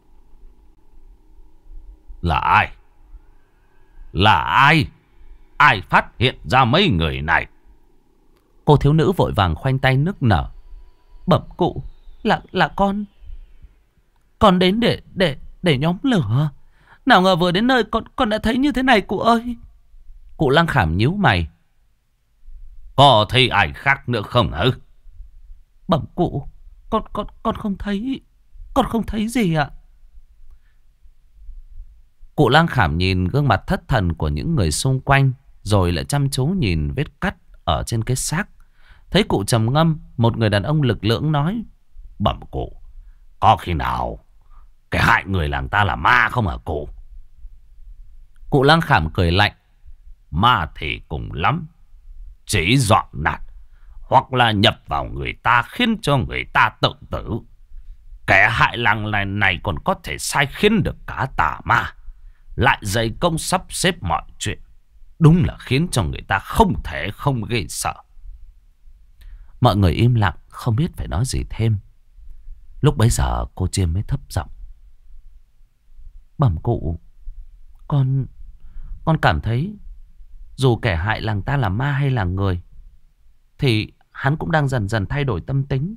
là ai? Là ai? Ai phát hiện ra mấy người này? Cô thiếu nữ vội vàng khoanh tay nức nở: bẩm cụ, là con đến để nhóm lửa. Nào ngờ vừa đến nơi con đã thấy như thế này cụ ơi. Cụ Lang Khảm nhíu mày: có thấy ai khác nữa không hả? Bẩm cụ, con không thấy. Con không thấy gì ạ. Cụ Lang Khảm nhìn gương mặt thất thần của những người xung quanh, rồi lại chăm chú nhìn vết cắt ở trên cái xác. Thấy cụ trầm ngâm, một người đàn ông lực lưỡng nói: bẩm cụ, có khi nào cái hại người làng ta là ma không hả cụ? Cụ Lang Khảm cười lạnh: ma thì cùng lắm chỉ dọn nạt hoặc là nhập vào người ta khiến cho người ta tự tử. Kẻ hại làng này còn có thể sai khiến được cả tà ma, lại dày công sắp xếp mọi chuyện. Đúng là khiến cho người ta không thể không ghê sợ. Mọi người im lặng không biết phải nói gì thêm. Lúc bấy giờ cô Chiêm mới thấp giọng: bẩm cụ, con cảm thấy dù kẻ hại làng ta là ma hay là người thì hắn cũng đang dần dần thay đổi tâm tính.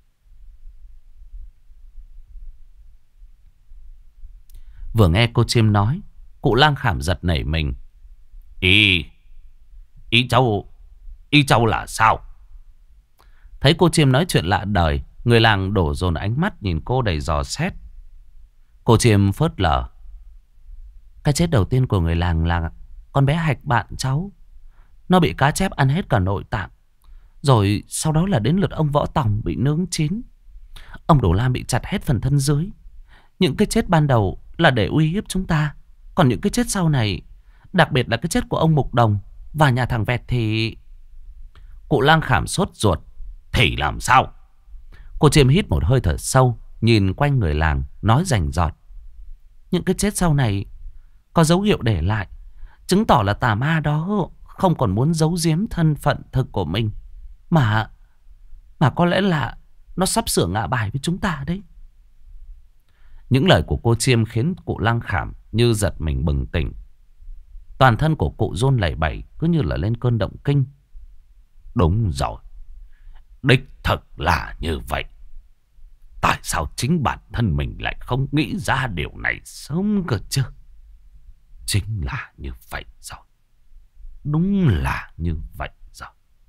Vừa nghe cô Chiêm nói, cụ Lang Khảm giật nảy mình. Ý Y Châu là sao? Thấy cô Chiêm nói chuyện lạ đời, người làng đổ dồn ánh mắt nhìn cô đầy dò xét. Cô Chiêm phớt lờ. Cái chết đầu tiên của người làng là con bé Hạch bạn cháu. Nó bị cá chép ăn hết cả nội tạng. Rồi sau đó là đến lượt ông Võ Tòng bị nướng chín. Ông Đồ Lam bị chặt hết phần thân dưới. Những cái chết ban đầu là để uy hiếp chúng ta. Còn những cái chết sau này, đặc biệt là cái chết của ông Mục Đồng và nhà thằng Vẹt thì... Cụ Lang Khảm sốt ruột. Thì làm sao? Cô Chiêm hít một hơi thở sâu, nhìn quanh người làng, nói rành rọt. Những cái chết sau này có dấu hiệu để lại, chứng tỏ là tà ma đó không còn muốn giấu giếm thân phận thực của mình. Mà có lẽ là nó sắp sửa ngã bài với chúng ta đấy. Những lời của cô Chiêm khiến cụ Lang Khảm như giật mình bừng tỉnh. Toàn thân của cụ run lẩy bẩy, cứ như là lên cơn động kinh. Đúng rồi, đích thực là như vậy. Tại sao chính bản thân mình lại không nghĩ ra điều này sớm cơ chứ? Chính là như vậy rồi. Đúng là như vậy rồi.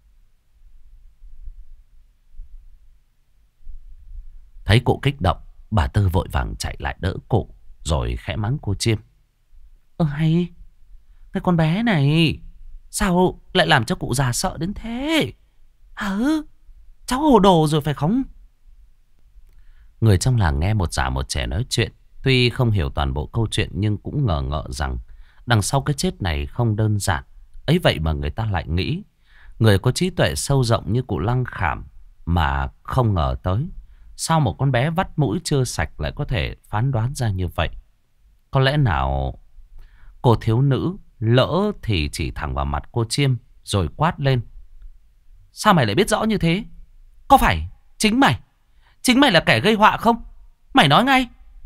Thấy cụ kích động, bà Tư vội vàng chạy lại đỡ cụ, rồi khẽ mắng cô Chiêm. Hay, cái con bé này sao lại làm cho cụ già sợ đến thế? Cháu hồ đồ rồi phải không? Người trong làng nghe một già một trẻ nói chuyện, tuy không hiểu toàn bộ câu chuyện nhưng cũng ngờ ngợ rằng đằng sau cái chết này không đơn giản. Ấy vậy mà người ta lại nghĩ người có trí tuệ sâu rộng như cụ Lăng Khảm mà không ngờ tới. Sao một con bé vắt mũi chưa sạch lại có thể phán đoán ra như vậy? Có lẽ nào cô thiếu nữ lỡ thì chỉ thẳng vào mặt cô Chiêm rồi quát lên. Sao mày lại biết rõ như thế? Có phải chính mày là kẻ gây họa không? Mày nói ngay.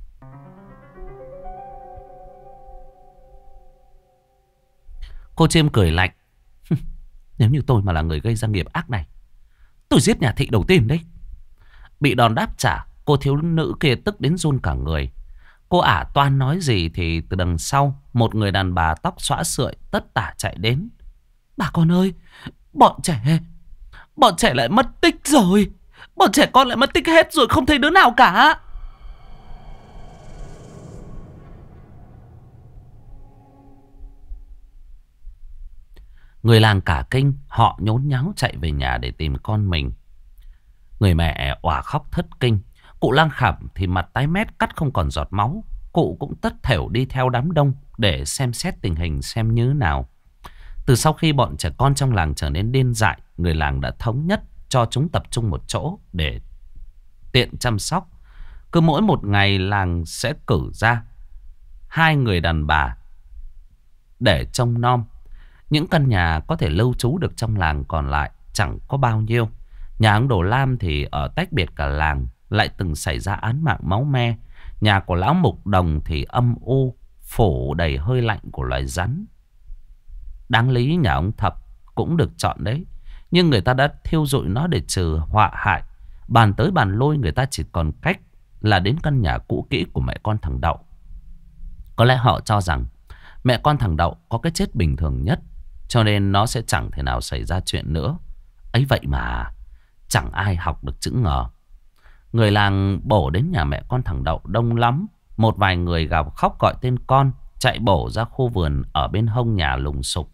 Cô Chiêm cười lạnh. Nếu như tôi mà là người gây ra nghiệp ác này, tôi giết nhà thị đầu tiên đấy. Bị đòn đáp trả, cô thiếu nữ kia tức đến run cả người. Cô ả toan nói gì thì từ đằng sau một người đàn bà tóc xõa sượi tất tả chạy đến. Bà con ơi, bọn trẻ lại mất tích rồi. Bọn trẻ con lại mất tích hết rồi, không thấy đứa nào cả. Người làng cả kinh, họ nhốn nháo chạy về nhà để tìm con mình. Người mẹ òa khóc thất kinh. Cụ Lang Khảm thì mặt tái mét cắt không còn giọt máu. Cụ cũng tất thểu đi theo đám đông để xem xét tình hình xem như nào. Từ sau khi bọn trẻ con trong làng trở nên điên dại, người làng đã thống nhất cho chúng tập trung một chỗ để tiện chăm sóc. Cứ mỗi một ngày làng sẽ cử ra 2 người đàn bà để trông nom. Những căn nhà có thể lưu trú được trong làng còn lại chẳng có bao nhiêu. Nhà ông Đồ Lam thì ở tách biệt cả làng, lại từng xảy ra án mạng máu me. Nhà của lão Mục Đồng thì âm u, phủ đầy hơi lạnh của loài rắn. Đáng lý nhà ông Thập cũng được chọn đấy, nhưng người ta đã thiêu rụi nó để trừ họa hại. Bàn tới bàn lui, người ta chỉ còn cách là đến căn nhà cũ kỹ của mẹ con thằng Đậu. Có lẽ họ cho rằng mẹ con thằng Đậu có cái chết bình thường nhất, cho nên nó sẽ chẳng thể nào xảy ra chuyện nữa. Ấy vậy mà chẳng ai học được chữ ngờ. Người làng bổ đến nhà mẹ con thằng Đậu đông lắm. Một vài người gào khóc gọi tên con, chạy bổ ra khu vườn ở bên hông nhà lùng sục.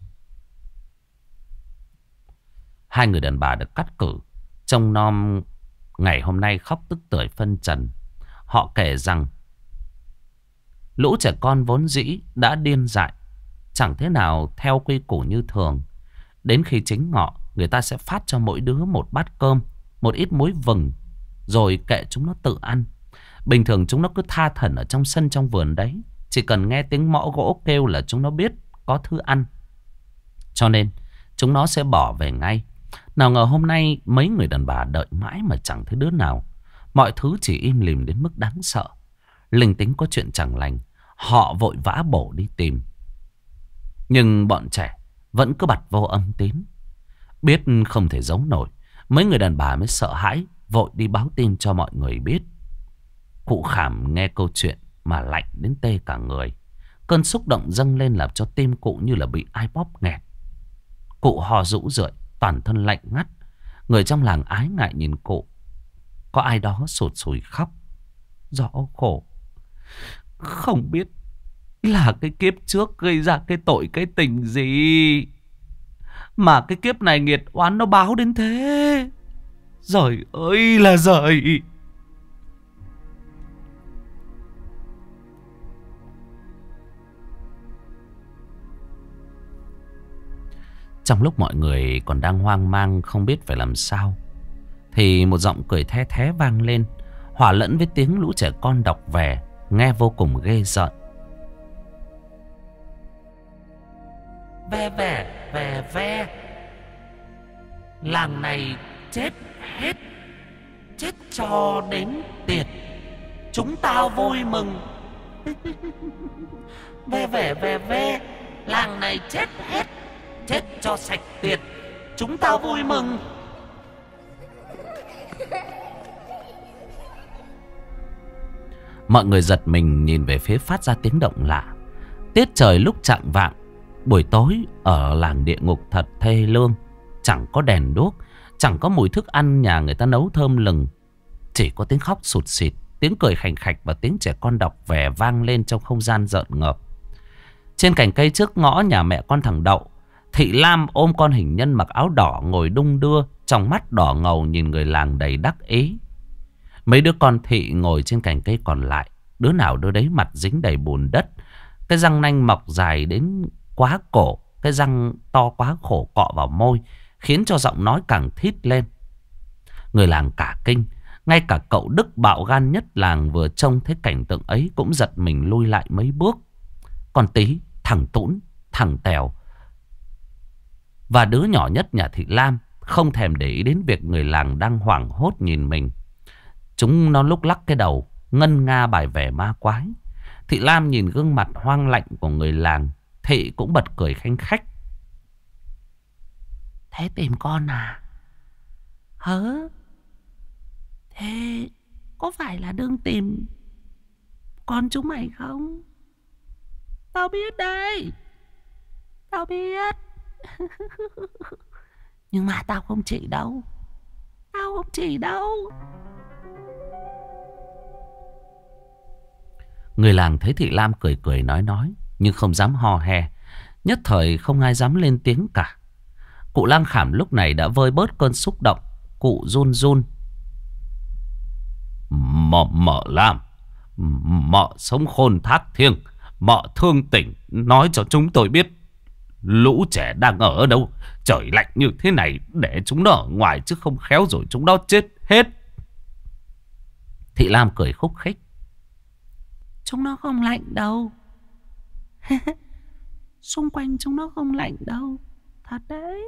2 người đàn bà được cắt cử trông nom ngày hôm nay khóc tức tưởi phân trần. Họ kể rằng lũ trẻ con vốn dĩ đã điên dại, chẳng thế nào theo quy củ như thường. Đến khi chính ngọ, người ta sẽ phát cho mỗi đứa một bát cơm, một ít muối vừng, rồi kệ chúng nó tự ăn. Bình thường chúng nó cứ tha thẩn ở trong sân trong vườn đấy. Chỉ cần nghe tiếng mõ gỗ kêu là chúng nó biết có thứ ăn. Cho nên chúng nó sẽ bỏ về ngay. Nào ngờ hôm nay mấy người đàn bà đợi mãi mà chẳng thấy đứa nào. Mọi thứ chỉ im lìm đến mức đáng sợ. Linh tính có chuyện chẳng lành, họ vội vã bổ đi tìm. Nhưng bọn trẻ vẫn cứ bặt vô âm tín. Biết không thể giấu nổi, mấy người đàn bà mới sợ hãi, vội đi báo tin cho mọi người biết. Cụ Khảm nghe câu chuyện mà lạnh đến tê cả người. Cơn xúc động dâng lên làm cho tim cụ như là bị ai bóp nghẹt. Cụ ho rũ rượi, toàn thân lạnh ngắt. Người trong làng ái ngại nhìn cụ. Có ai đó sụt sùi khóc. Rõ khổ. Không biết là cái kiếp trước gây ra cái tội cái tình gì mà cái kiếp này nghiệt oán nó báo đến thế. Giời ơi là giời. Trong lúc mọi người còn đang hoang mang không biết phải làm sao, thì một giọng cười the thé vang lên, hòa lẫn với tiếng lũ trẻ con đọc về, nghe vô cùng ghê rợn. Ve ve ve ve, làng này chết hết, chết cho đến tiệt, chúng tao vui mừng. Ve ve ve ve, làng này chết hết, chết cho sạch tiệt, chúng tao vui mừng. Mọi người giật mình nhìn về phía phát ra tiếng động lạ. Tiết trời lúc chạng vạng, buổi tối ở làng địa ngục thật thê lương. Chẳng có đèn đuốc, chẳng có mùi thức ăn nhà người ta nấu thơm lừng. Chỉ có tiếng khóc sụt sịt, tiếng cười khành khạch và tiếng trẻ con đọc về vang lên trong không gian rợn ngợp. Trên cành cây trước ngõ nhà mẹ con thằng Đậu, Thị Lam ôm con hình nhân mặc áo đỏ ngồi đung đưa, trong mắt đỏ ngầu nhìn người làng đầy đắc ý. Mấy đứa con Thị ngồi trên cành cây còn lại, đứa nào đứa đấy mặt dính đầy bùn đất, cái răng nanh mọc dài đến quá cổ, cái răng to quá khổ cọ vào môi, khiến cho giọng nói càng thít lên. Người làng cả kinh, ngay cả cậu Đức bạo gan nhất làng vừa trông thấy cảnh tượng ấy cũng giật mình lui lại mấy bước. Còn Tí, thằng Tũn, thằng Tèo và đứa nhỏ nhất nhà Thị Lam không thèm để ý đến việc người làng đang hoảng hốt nhìn mình. Chúng nó lúc lắc cái đầu, ngân nga bài vẻ ma quái. Thị Lam nhìn gương mặt hoang lạnh của người làng, Thị cũng bật cười khanh khách. Thế tìm con à? Hớ? Thế có phải là đương tìm con chúng mày không? Tao biết đấy. Tao biết. Nhưng mà tao không chỉ đâu. Tao không chỉ đâu. Người làng thấy Thị Lam cười cười nói nhưng không dám ho he. Nhất thời không ai dám lên tiếng cả. Cụ Lang Khảm lúc này đã vơi bớt cơn xúc động. Cụ run run. Mợ Lam, mợ sống khôn thác thiêng, mợ thương tỉnh, nói cho chúng tôi biết lũ trẻ đang ở đâu. Trời lạnh như thế này, để chúng nó ở ngoài chứ không khéo rồi chúng nó chết hết. Thị Lam cười khúc khích. Chúng nó không lạnh đâu. Xung quanh chúng nó không lạnh đâu. Thật đấy.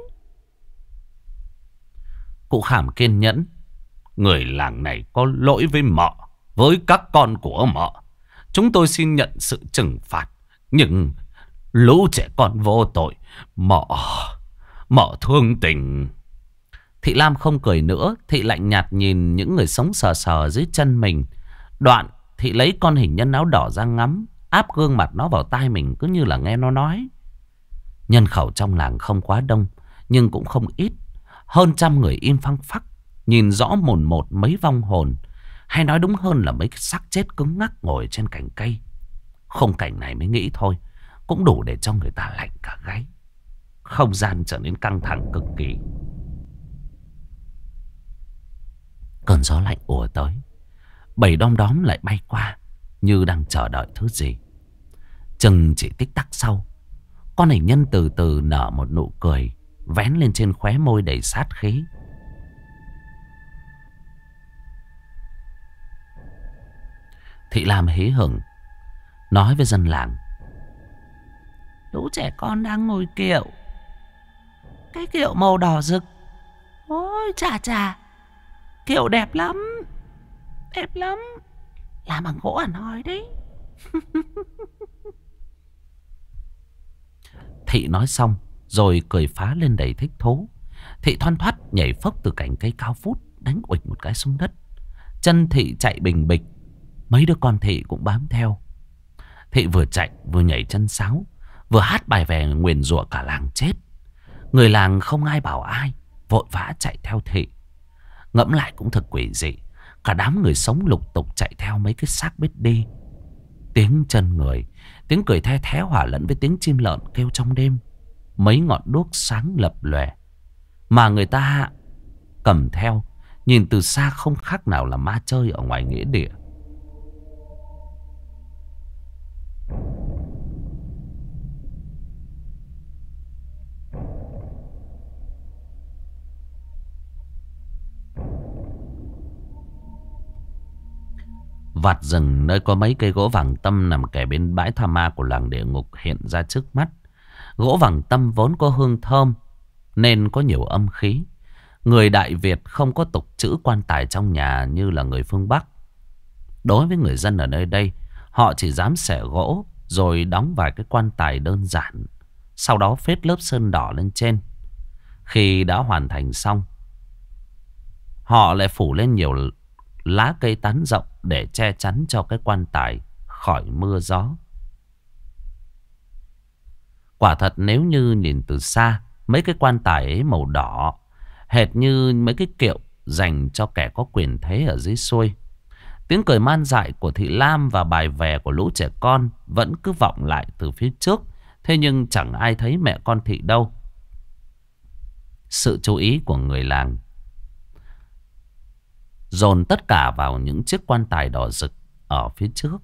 Cụ Khảm kiên nhẫn. Người làng này có lỗi với mợ, với các con của mợ. Chúng tôi xin nhận sự trừng phạt. Nhưng lũ trẻ con vô tội, mợ thương tình. Thị Lam không cười nữa. Thị lạnh nhạt nhìn những người sống sờ sờ dưới chân mình. Đoạn Thị lấy con hình nhân áo đỏ ra ngắm, áp gương mặt nó vào tai mình cứ như là nghe nó nói. Nhân khẩu trong làng không quá đông, nhưng cũng không ít. Hơn 100 người im phăng phắc, nhìn rõ mồn một mấy vong hồn, hay nói đúng hơn là mấy cái xác chết cứng ngắc ngồi trên cành cây. Khung cảnh này mới nghĩ thôi cũng đủ để cho người ta lạnh cả gáy. Không gian trở nên căng thẳng cực kỳ. Cơn gió lạnh ùa tới, bầy đom đóm lại bay qua như đang chờ đợi thứ gì. Chừng chỉ tích tắc sau, con hình nhân từ từ nở một nụ cười, vén lên trên khóe môi đầy sát khí. Thị Lam hí hửng nói với dân làng. Lũ trẻ con đang ngồi kiệu, cái kiệu màu đỏ rực. Ôi chà chà, kiệu đẹp lắm. Đẹp lắm. Làm bằng gỗ hẳn hoi đấy. Thị nói xong rồi cười phá lên đầy thích thú. Thị thoăn thoắt nhảy phốc từ cành cây cao vút, đánh uịch một cái xuống đất. Chân Thị chạy bình bịch, mấy đứa con Thị cũng bám theo. Thị vừa chạy vừa nhảy chân sáo, vừa hát bài về nguyền rủa cả làng chết. Người làng không ai bảo ai, vội vã chạy theo Thị. Ngẫm lại cũng thật quỷ dị. Cả đám người sống lục tục chạy theo mấy cái xác biết đi. Tiếng chân người, tiếng cười the thé hòa lẫn với tiếng chim lợn kêu trong đêm. Mấy ngọn đuốc sáng lập lòe mà người ta cầm theo, nhìn từ xa không khác nào là ma chơi ở ngoài nghĩa địa. Vạt rừng nơi có mấy cây gỗ vàng tâm nằm kề bên bãi tha ma của làng địa ngục hiện ra trước mắt. Gỗ vàng tâm vốn có hương thơm nên có nhiều âm khí. Người Đại Việt không có tục trữ quan tài trong nhà như là người phương Bắc. Đối với người dân ở nơi đây, họ chỉ dám xẻ gỗ rồi đóng vài cái quan tài đơn giản, sau đó phết lớp sơn đỏ lên trên. Khi đã hoàn thành xong, họ lại phủ lên nhiều lá cây tán rộng để che chắn cho cái quan tài khỏi mưa gió. Quả thật nếu như nhìn từ xa, mấy cái quan tài ấy màu đỏ hệt như mấy cái kiệu dành cho kẻ có quyền thế ở dưới xuôi. Tiếng cười man dại của Thị Lam và bài vè của lũ trẻ con vẫn cứ vọng lại từ phía trước. Thế nhưng chẳng ai thấy mẹ con Thị đâu. Sự chú ý của người làng dồn tất cả vào những chiếc quan tài đỏ rực ở phía trước.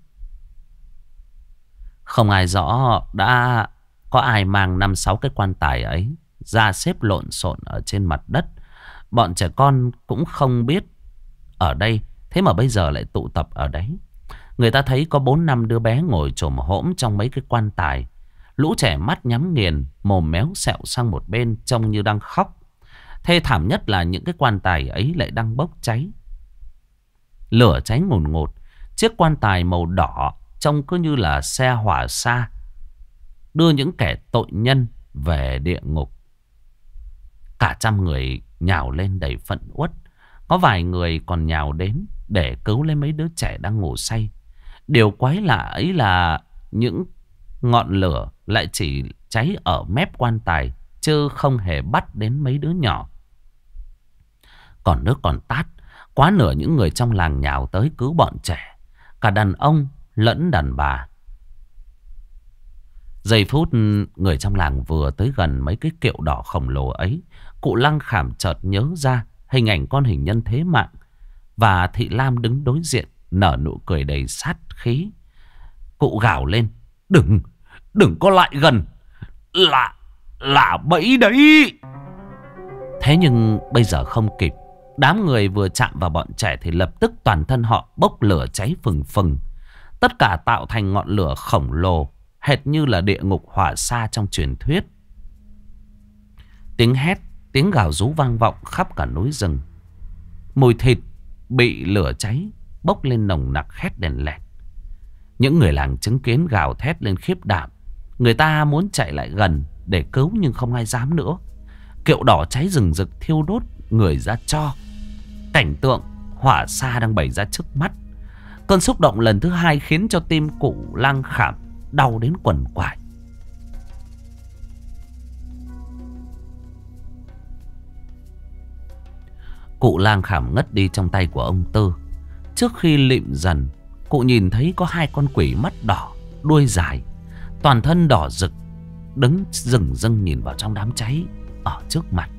Không ai rõ đã có ai mang 5-6 cái quan tài ấy ra xếp lộn xộn ở trên mặt đất. Bọn trẻ con cũng không biết ở đây, thế mà bây giờ lại tụ tập ở đấy. Người ta thấy có 4-5 đứa bé ngồi chồm hổm trong mấy cái quan tài. Lũ trẻ mắt nhắm nghiền, mồm méo xẹo sang một bên, trông như đang khóc. Thê thảm nhất là những cái quan tài ấy lại đang bốc cháy. Lửa cháy ngùn ngụt. Chiếc quan tài màu đỏ trông cứ như là xe hỏa xa đưa những kẻ tội nhân về địa ngục. Cả trăm người nhào lên đầy phẫn uất. Có vài người còn nhào đến để cứu lấy mấy đứa trẻ đang ngủ say. Điều quái lạ ấy là những ngọn lửa lại chỉ cháy ở mép quan tài, chứ không hề bắt đến mấy đứa nhỏ. Còn nước còn tát, quá nửa những người trong làng nhào tới cứu bọn trẻ, cả đàn ông lẫn đàn bà. Giây phút người trong làng vừa tới gần mấy cái kiệu đỏ khổng lồ ấy, cụ Lăng Khảm chợt nhớ ra hình ảnh con hình nhân thế mạng và Thị Lam đứng đối diện, nở nụ cười đầy sát khí. Cụ gào lên: Đừng có lại gần, là bẫy đấy. Thế nhưng bây giờ không kịp. Đám người vừa chạm vào bọn trẻ thì lập tức toàn thân họ bốc lửa cháy phừng phừng. Tất cả tạo thành ngọn lửa khổng lồ, hệt như là địa ngục hỏa xa trong truyền thuyết. Tiếng hét, tiếng gào rú vang vọng khắp cả núi rừng. Mùi thịt bị lửa cháy bốc lên nồng nặc khét đèn lẹt. Những người làng chứng kiến gào thét lên khiếp đảm. Người ta muốn chạy lại gần để cứu nhưng không ai dám nữa. Kiệu đỏ cháy rừng rực thiêu đốt người ra tro. Cảnh tượng hỏa xa đang bày ra trước mắt. Cơn xúc động lần thứ hai khiến cho tim cụ Lăng Khảm đau đến quằn quại. Cụ Lang Khảm ngất đi trong tay của ông Tư. Trước khi lịm dần, cụ nhìn thấy có hai con quỷ mắt đỏ, đuôi dài, toàn thân đỏ rực, đứng rừng rưng nhìn vào trong đám cháy ở trước mặt.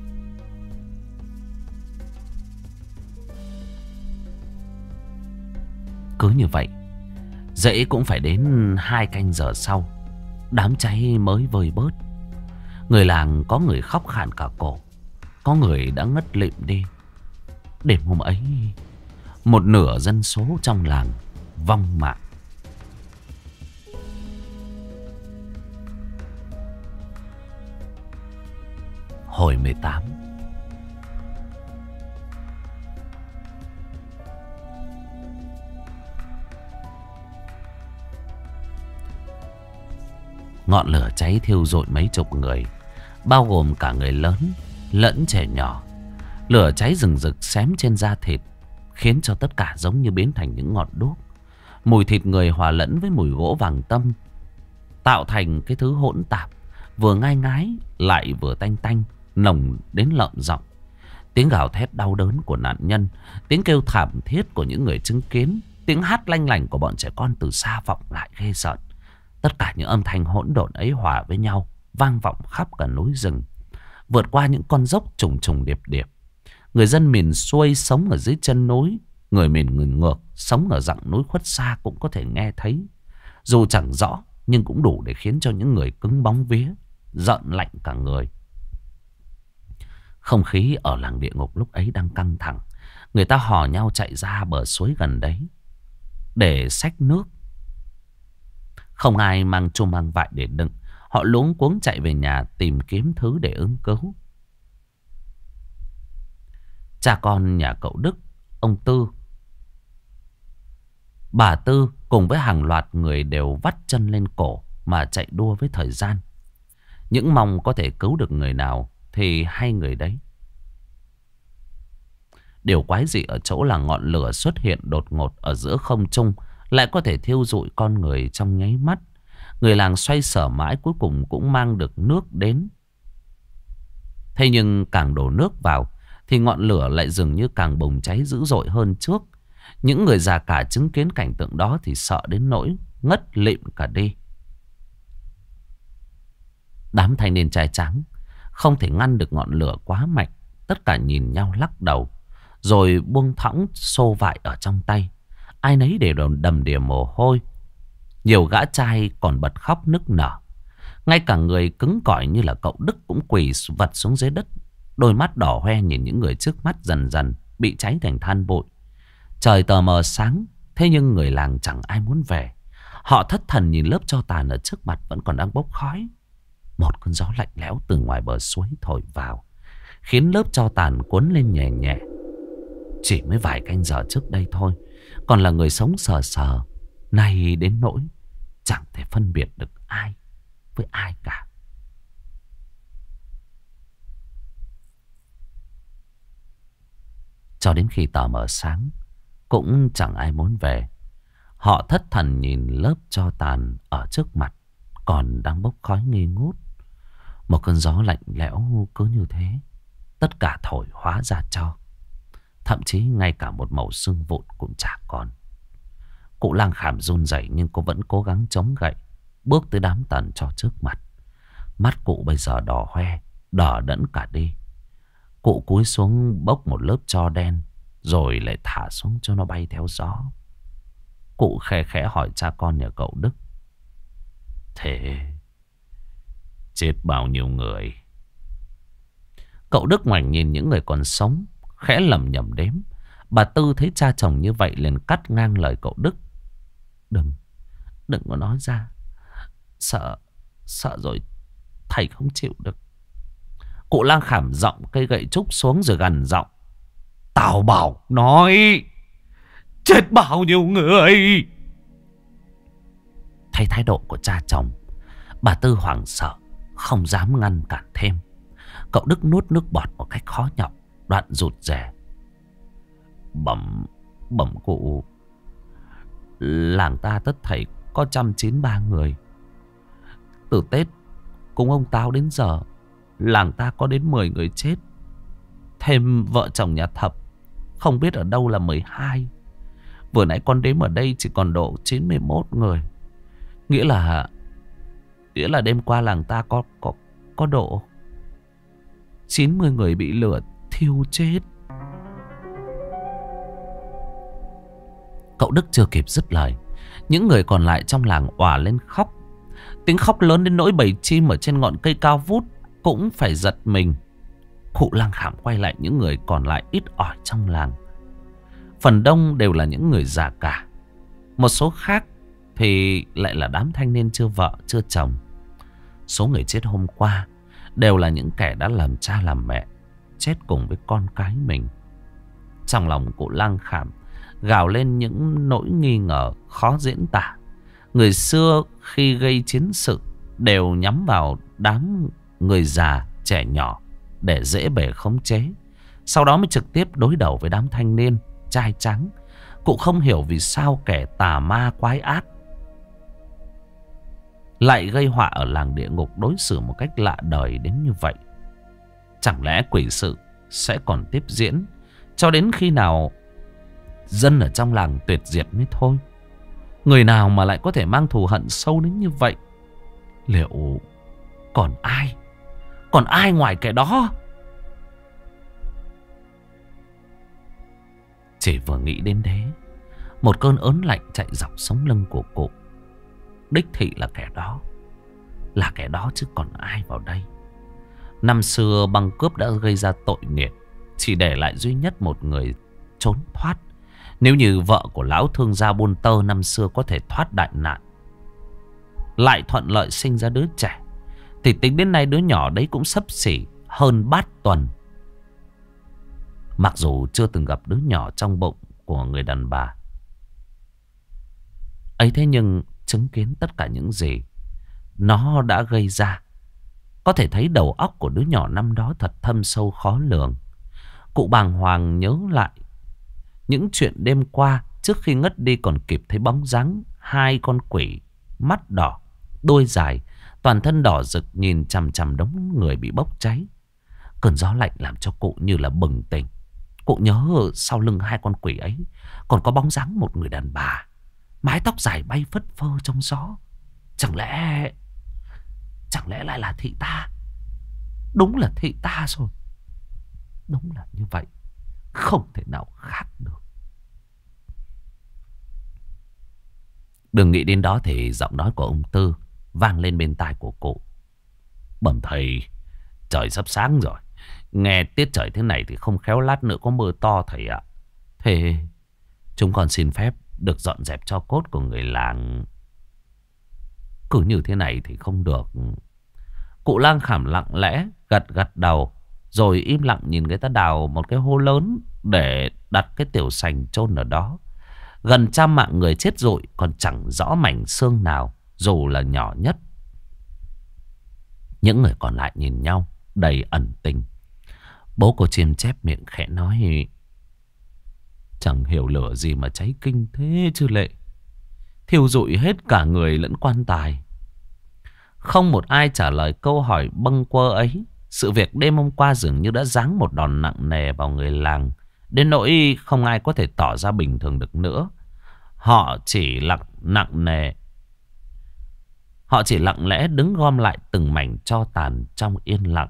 Cứ như vậy, dễ cũng phải đến 2 canh giờ sau, đám cháy mới vơi bớt. Người làng có người khóc khàn cả cổ, có người đã ngất lịm đi. Đêm hôm ấy, một nửa dân số trong làng vong mạng. Hồi 18. Ngọn lửa cháy thiêu rụi mấy chục người, bao gồm cả người lớn lẫn trẻ nhỏ. Lửa cháy rừng rực xém trên da thịt, khiến cho tất cả giống như biến thành những ngọn đuốc. Mùi thịt người hòa lẫn với mùi gỗ vàng tâm, tạo thành cái thứ hỗn tạp, vừa ngai ngái lại vừa tanh tanh, nồng đến lợm giọng. Tiếng gào thét đau đớn của nạn nhân, tiếng kêu thảm thiết của những người chứng kiến, tiếng hát lanh lảnh của bọn trẻ con từ xa vọng lại ghê rợn. Tất cả những âm thanh hỗn độn ấy hòa với nhau, vang vọng khắp cả núi rừng, vượt qua những con dốc trùng trùng điệp điệp. Người dân miền xuôi sống ở dưới chân núi, người miền ngược sống ở dặng núi khuất xa cũng có thể nghe thấy. Dù chẳng rõ nhưng cũng đủ để khiến cho những người cứng bóng vía giận lạnh cả người. Không khí ở làng địa ngục lúc ấy đang căng thẳng. Người ta hò nhau chạy ra bờ suối gần đấy để xách nước. Không ai mang chung mang vại để đựng. Họ luống cuống chạy về nhà tìm kiếm thứ để ứng cứu. Cha con nhà cậu Đức, ông Tư, bà Tư cùng với hàng loạt người đều vắt chân lên cổ mà chạy đua với thời gian. Những mong có thể cứu được người nào thì hay người đấy. Điều quái dị ở chỗ là ngọn lửa xuất hiện đột ngột ở giữa không trung lại có thể thiêu rụi con người trong nháy mắt. Người làng xoay sở mãi cuối cùng cũng mang được nước đến. Thế nhưng càng đổ nước vào thì ngọn lửa lại dường như càng bùng cháy dữ dội hơn trước. Những người già cả chứng kiến cảnh tượng đó thì sợ đến nỗi ngất lịm cả đi. Đám thanh niên trai trắng không thể ngăn được ngọn lửa quá mạnh. Tất cả nhìn nhau lắc đầu, rồi buông thõng xô vại ở trong tay. Ai nấy đều đầm đìa mồ hôi. Nhiều gã trai còn bật khóc nức nở. Ngay cả người cứng cỏi như là cậu Đức cũng quỳ vật xuống dưới đất, đôi mắt đỏ hoe nhìn những người trước mắt dần dần bị cháy thành than bụi. Trời tờ mờ sáng, thế nhưng người làng chẳng ai muốn về. Họ thất thần nhìn lớp tro tàn ở trước mặt vẫn còn đang bốc khói. Một cơn gió lạnh lẽo từ ngoài bờ suối thổi vào, khiến lớp tro tàn cuốn lên nhẹ nhẹ. Chỉ mới vài canh giờ trước đây thôi, còn là người sống sờ sờ, nay đến nỗi chẳng thể phân biệt được ai với ai cả. Cho đến khi tờ mờ sáng, cũng chẳng ai muốn về. Họ thất thần nhìn lớp tro tàn ở trước mặt còn đang bốc khói nghi ngút. Một cơn gió lạnh lẽo cứ như thế, tất cả thổi hóa ra tro. Thậm chí ngay cả một mẩu xương vụn cũng chả còn. Cụ Lang Khảm run rẩy nhưng cô vẫn cố gắng chống gậy, bước tới đám tàn tro trước mặt. Mắt cụ bây giờ đỏ hoe, đỏ đẫn cả đi. Cụ cúi xuống bốc một lớp tro đen, rồi lại thả xuống cho nó bay theo gió. Cụ khẽ khẽ hỏi cha con nhà cậu Đức: "Thế chết bao nhiêu người?" Cậu Đức ngoảnh nhìn những người còn sống, khẽ lẩm nhẩm đếm. Bà Tư thấy cha chồng như vậy liền cắt ngang lời cậu Đức: Đừng có nói ra. Sợ rồi thầy không chịu được." Cụ Lang Khảm giọng cây gậy trúc xuống rồi gằn giọng: "Tao bảo nói chết bao nhiêu người?" Thấy thái độ của cha chồng, bà Tư hoảng sợ, không dám ngăn cản thêm. Cậu Đức nuốt nước bọt một cách khó nhọc, đoạn rụt rè: Bẩm cụ, làng ta tất thảy có 193 người. Từ Tết cùng ông Táo đến giờ, làng ta có đến 10 người chết. Thêm vợ chồng nhà Thập không biết ở đâu là 12. Vừa nãy con đếm ở đây chỉ còn độ 91 người. Nghĩa là đêm qua làng ta có độ 90 người bị lửa thiêu chết. Cậu Đức chưa kịp dứt lời, những người còn lại trong làng òa lên khóc. Tiếng khóc lớn đến nỗi bầy chim ở trên ngọn cây cao vút cũng phải giật mình. Cụ Lang Khảm quay lại những người còn lại ít ỏi trong làng. Phần đông đều là những người già cả. Một số khác thì lại là đám thanh niên chưa vợ chưa chồng. Số người chết hôm qua đều là những kẻ đã làm cha làm mẹ, chết cùng với con cái mình. Trong lòng cụ Lang Khảm gào lên những nỗi nghi ngờ khó diễn tả. Người xưa khi gây chiến sự đều nhắm vào đám người già trẻ nhỏ để dễ bề khống chế, sau đó mới trực tiếp đối đầu với đám thanh niên trai trắng. Cụ không hiểu vì sao kẻ tà ma quái ác lại gây họa ở làng địa ngục đối xử một cách lạ đời đến như vậy. Chẳng lẽ quỷ sự sẽ còn tiếp diễn cho đến khi nào dân ở trong làng tuyệt diệt mới thôi. Người nào mà lại có thể mang thù hận sâu đến như vậy? Liệu còn ai? Còn ai ngoài kẻ đó? Chỉ vừa nghĩ đến thế, một cơn ớn lạnh chạy dọc sống lưng của cụ. Đích thị là kẻ đó. Là kẻ đó chứ còn ai vào đây. Năm xưa băng cướp đã gây ra tội nghiệp, chỉ để lại duy nhất một người trốn thoát. Nếu như vợ của lão thương gia buôn tơ năm xưa có thể thoát đại nạn, lại thuận lợi sinh ra đứa trẻ, thì tính đến nay đứa nhỏ đấy cũng xấp xỉ hơn bát tuần. Mặc dù chưa từng gặp đứa nhỏ trong bụng của người đàn bà ấy, thế nhưng chứng kiến tất cả những gì nó đã gây ra, có thể thấy đầu óc của đứa nhỏ năm đó thật thâm sâu khó lường. Cụ bàng hoàng nhớ lại những chuyện đêm qua. Trước khi ngất đi còn kịp thấy bóng dáng hai con quỷ mắt đỏ, đôi dài, toàn thân đỏ rực nhìn chằm chằm đống người bị bốc cháy. Cơn gió lạnh làm cho cụ như là bừng tỉnh. Cụ nhớ sau lưng hai con quỷ ấy còn có bóng dáng một người đàn bà, mái tóc dài bay phất phơ trong gió. Chẳng lẽ lại là thị ta? Đúng là thị ta rồi. Đúng là như vậy, không thể nào khác được. Đừng nghĩ đến đó thì giọng nói của ông Tư vang lên bên tai của cụ. Bẩm thầy, trời sắp sáng rồi. Nghe tiết trời thế này thì không khéo lát nữa có mưa to thầy ạ. Thế chúng con xin phép được dọn dẹp tro cốt của người làng. Cứ như thế này thì không được. Cụ Lang Khảm lặng lẽ gật gật đầu, rồi im lặng nhìn người ta đào một cái hố lớn để đặt cái tiểu sành chôn ở đó. Gần 100 mạng người chết rụi, còn chẳng rõ mảnh xương nào, dù là nhỏ nhất. Những người còn lại nhìn nhau đầy ẩn tình. Bố cô Chiêm chép miệng khẽ nói: chẳng hiểu lửa gì mà cháy kinh thế chứ Lệ. Thiêu rụi hết cả người lẫn quan tài. Không một ai trả lời câu hỏi bâng quơ ấy. Sự việc đêm hôm qua dường như đã giáng một đòn nặng nề vào người làng, đến nỗi không ai có thể tỏ ra bình thường được nữa. Họ chỉ lặng lẽ đứng gom lại từng mảnh tro tàn trong yên lặng.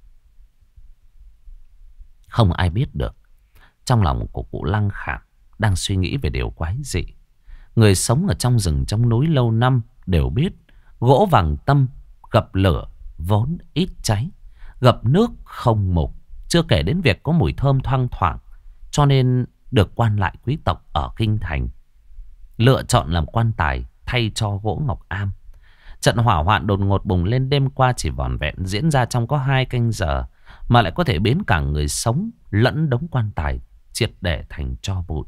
Không ai biết được trong lòng của cụ Lăng Khảm đang suy nghĩ về điều quái dị. Người sống ở trong rừng trong núi lâu năm đều biết gỗ vàng tâm gặp lửa vốn ít cháy, gặp nước không mục. Chưa kể đến việc có mùi thơm thoang thoảng, cho nên được quan lại quý tộc ở kinh thành lựa chọn làm quan tài thay cho gỗ ngọc am. Trận hỏa hoạn đột ngột bùng lên đêm qua chỉ vỏn vẹn diễn ra trong có 2 canh giờ, mà lại có thể biến cả người sống lẫn đống quan tài triệt để thành tro bụi.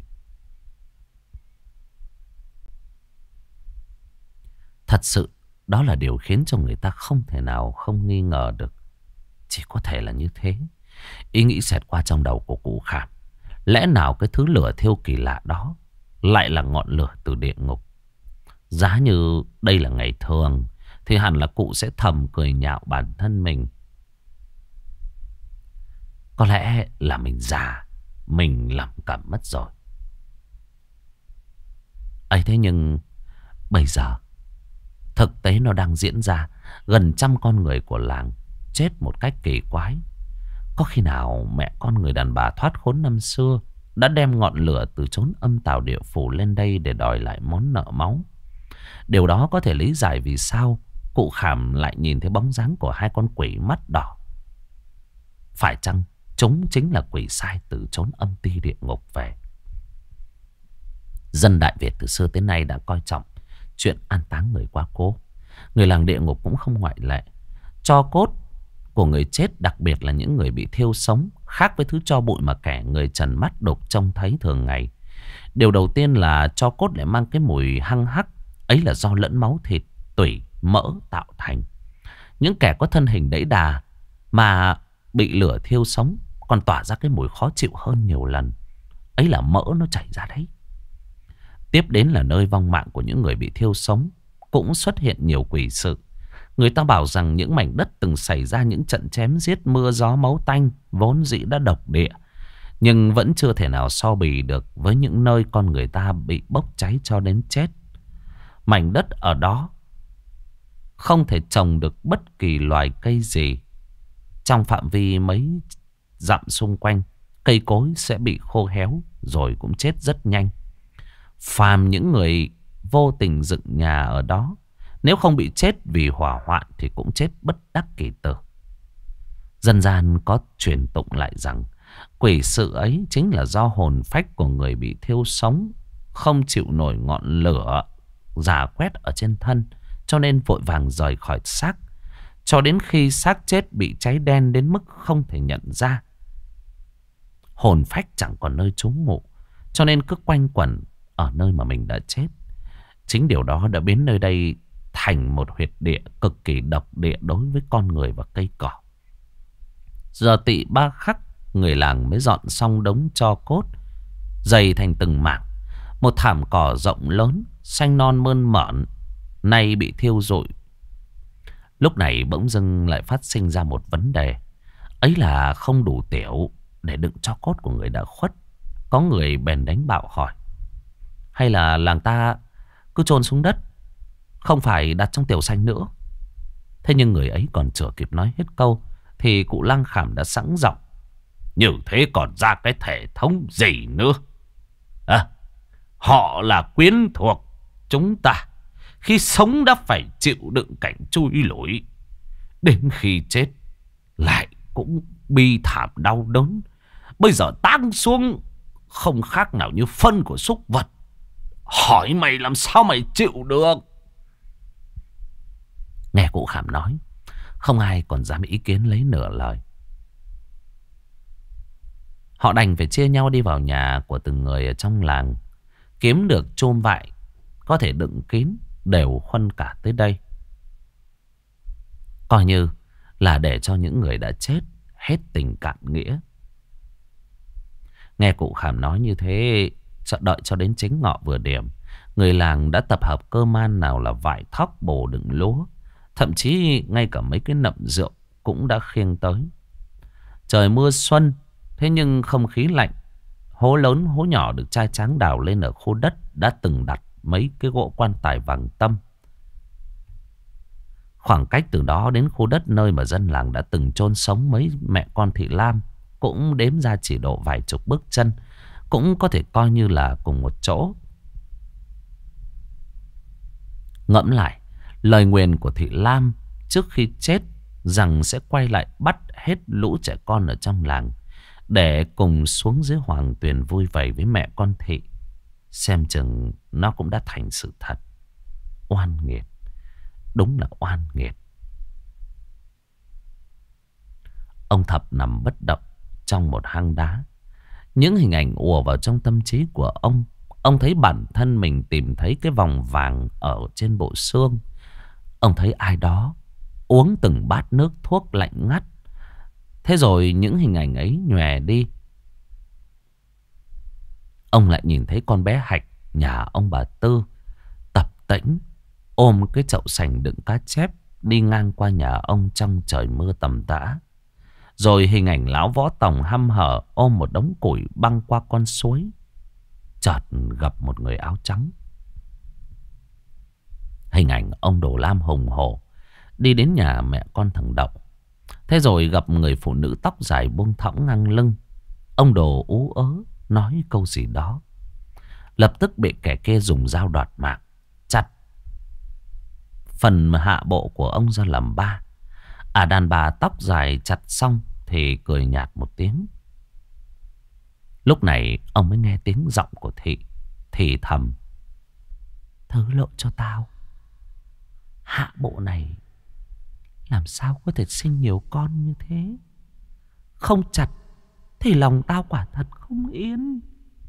Thật sự đó là điều khiến cho người ta không thể nào không nghi ngờ được. Chỉ có thể là như thế. Ý nghĩ xẹt qua trong đầu của cụ Khảm. Lẽ nào cái thứ lửa thiêu kỳ lạ đó lại là ngọn lửa từ địa ngục? Giá như đây là ngày thường thì hẳn là cụ sẽ thầm cười nhạo bản thân mình. Có lẽ là mình già, mình lầm cảm mất rồi. ấy thế nhưng bây giờ thực tế nó đang diễn ra. Gần 100 con người của làng chết một cách kỳ quái. Có khi nào mẹ con người đàn bà thoát khốn năm xưa đã đem ngọn lửa từ chốn âm tào địa phủ lên đây để đòi lại món nợ máu? Điều đó có thể lý giải vì sao cụ Khảm lại nhìn thấy bóng dáng của 2 con quỷ mắt đỏ. Phải chăng chúng chính là quỷ sai từ chốn âm ti địa ngục về? Dân Đại Việt từ xưa tới nay đã coi trọng chuyện an táng người quá cố. Người làng địa ngục cũng không ngoại lệ. Tro cốt của người chết, đặc biệt là những người bị thiêu sống, khác với thứ tro bụi mà kẻ người trần mắt đục trông thấy thường ngày. Điều đầu tiên là tro cốt lại mang cái mùi hăng hắc. Ấy là do lẫn máu thịt, tủy, mỡ tạo thành. Những kẻ có thân hình đẫy đà mà bị lửa thiêu sống còn tỏa ra cái mùi khó chịu hơn nhiều lần. Ấy là mỡ nó chảy ra đấy. Tiếp đến là nơi vong mạng của những người bị thiêu sống cũng xuất hiện nhiều quỷ sự. Người ta bảo rằng những mảnh đất từng xảy ra những trận chém giết mưa gió máu tanh vốn dĩ đã độc địa, nhưng vẫn chưa thể nào so bì được với những nơi con người ta bị bốc cháy cho đến chết. Mảnh đất ở đó không thể trồng được bất kỳ loài cây gì. Trong phạm vi mấy dặm xung quanh, cây cối sẽ bị khô héo rồi cũng chết rất nhanh. Phàm những người vô tình dựng nhà ở đó, nếu không bị chết vì hỏa hoạn thì cũng chết bất đắc kỳ tử. Dân gian có truyền tụng lại rằng quỷ sự ấy chính là do hồn phách của người bị thiêu sống, không chịu nổi ngọn lửa rà quét ở trên thân, cho nên vội vàng rời khỏi xác, cho đến khi xác chết bị cháy đen đến mức không thể nhận ra. Hồn phách chẳng còn nơi trú ngụ, cho nên cứ quanh quẩn ở nơi mà mình đã chết. Chính điều đó đã biến nơi đây thành một huyệt địa cực kỳ độc địa đối với con người và cây cỏ. Giờ tị 3 khắc, người làng mới dọn xong đống tro cốt dày thành từng mảng. Một thảm cỏ rộng lớn, xanh non mơn mởn, nay bị thiêu rụi. Lúc này bỗng dưng lại phát sinh ra một vấn đề. Ấy là không đủ tiểu để đựng tro cốt của người đã khuất. Có người bèn đánh bạo hỏi: hay là làng ta cứ chôn xuống đất, không phải đặt trong tiểu xanh nữa? Thế nhưng người ấy còn chưa kịp nói hết câu thì cụ Lăng Khảm đã sẵn giọng: như thế còn ra cái thể thống gì nữa? Họ là quyến thuộc chúng ta, khi sống đã phải chịu đựng cảnh chui lủi, đến khi chết lại cũng bi thảm đau đớn. Bây giờ táng xuống không khác nào như phân của súc vật. Hỏi mày làm sao mày chịu được? Nghe cụ Khảm nói, không ai còn dám ý kiến lấy nửa lời. Họ đành phải chia nhau đi vào nhà của từng người ở trong làng, kiếm được chum vại có thể đựng kín, đều khuân cả tới đây, coi như là để cho những người đã chết hết tình cạn nghĩa. Nghe cụ Khảm nói như thế, đợi cho đến chính ngọ vừa điểm, người làng đã tập hợp cơ man, nào là vải thóc, bồ đựng lúa, thậm chí ngay cả mấy cái nậm rượu cũng đã khiêng tới. Trời mưa xuân, thế nhưng không khí lạnh. Hố lớn hố nhỏ được trai tráng đào lên ở khu đất đã từng đặt mấy cái gỗ quan tài vàng tăm. Khoảng cách từ đó đến khu đất nơi mà dân làng đã từng chôn sống mấy mẹ con Thị Lam cũng đếm ra chỉ độ vài chục bước chân, cũng có thể coi như là cùng một chỗ. Ngẫm lại, lời nguyền của Thị Lam trước khi chết rằng sẽ quay lại bắt hết lũ trẻ con ở trong làng để cùng xuống dưới Hoàng Tuyền vui vầy với mẹ con Thị, xem chừng nó cũng đã thành sự thật. Oan nghiệt, đúng là oan nghiệt. Ông Thập nằm bất động trong một hang đá. Những hình ảnh ùa vào trong tâm trí của ông. Ông thấy bản thân mình tìm thấy cái vòng vàng ở trên bộ xương. Ông thấy ai đó uống từng bát nước thuốc lạnh ngắt. Thế rồi những hình ảnh ấy nhòe đi. Ông lại nhìn thấy con bé Hạch nhà ông bà Tư tập tễnh ôm cái chậu sành đựng cá chép đi ngang qua nhà ông trong trời mưa tầm tã. Rồi hình ảnh lão Võ Tòng hăm hở ôm một đống củi băng qua con suối, chợt gặp một người áo trắng. Hình ảnh ông Đồ Lam hùng hổ đi đến nhà mẹ con thằng Đậu. Thế rồi gặp người phụ nữ tóc dài buông thõng ngang lưng. Ông Đồ ú ớ nói câu gì đó, lập tức bị kẻ kia dùng dao đoạt mạng, chặt phần hạ bộ của ông ra làm ba. Đàn bà tóc dài chặt xong thì cười nhạt một tiếng. Lúc này ông mới nghe tiếng giọng của Thị thì thầm: thứ lộ cho tao, hạ bộ này làm sao có thể sinh nhiều con như thế? Không chặt thì lòng tao quả thật không yên.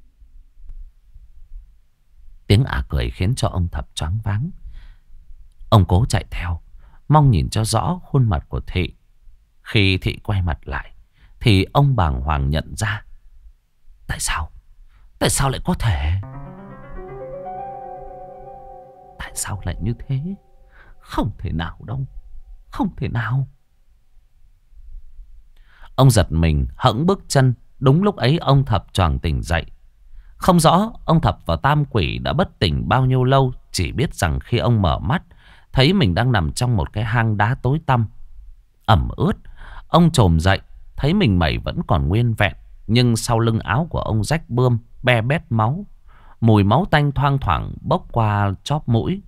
Tiếng cười khiến cho ông Thập choáng váng. Ông cố chạy theo, mong nhìn cho rõ khuôn mặt của Thị. Khi Thị quay mặt lại thì ông bàng hoàng nhận ra. Tại sao? Tại sao lại có thể? Tại sao lại như thế? Không thể nào đâu. Không thể nào. Ông giật mình hẫng bước chân. Đúng lúc ấy ông Thập choàng tỉnh dậy. Không rõ ông Thập và tam quỷ đã bất tỉnh bao nhiêu lâu. Chỉ biết rằng khi ông mở mắt, thấy mình đang nằm trong một cái hang đá tối tăm, ẩm ướt. Ông chồm dậy, thấy mình mẩy vẫn còn nguyên vẹn, nhưng sau lưng áo của ông rách bươm, be bét máu. Mùi máu tanh thoang thoảng bốc qua chóp mũi.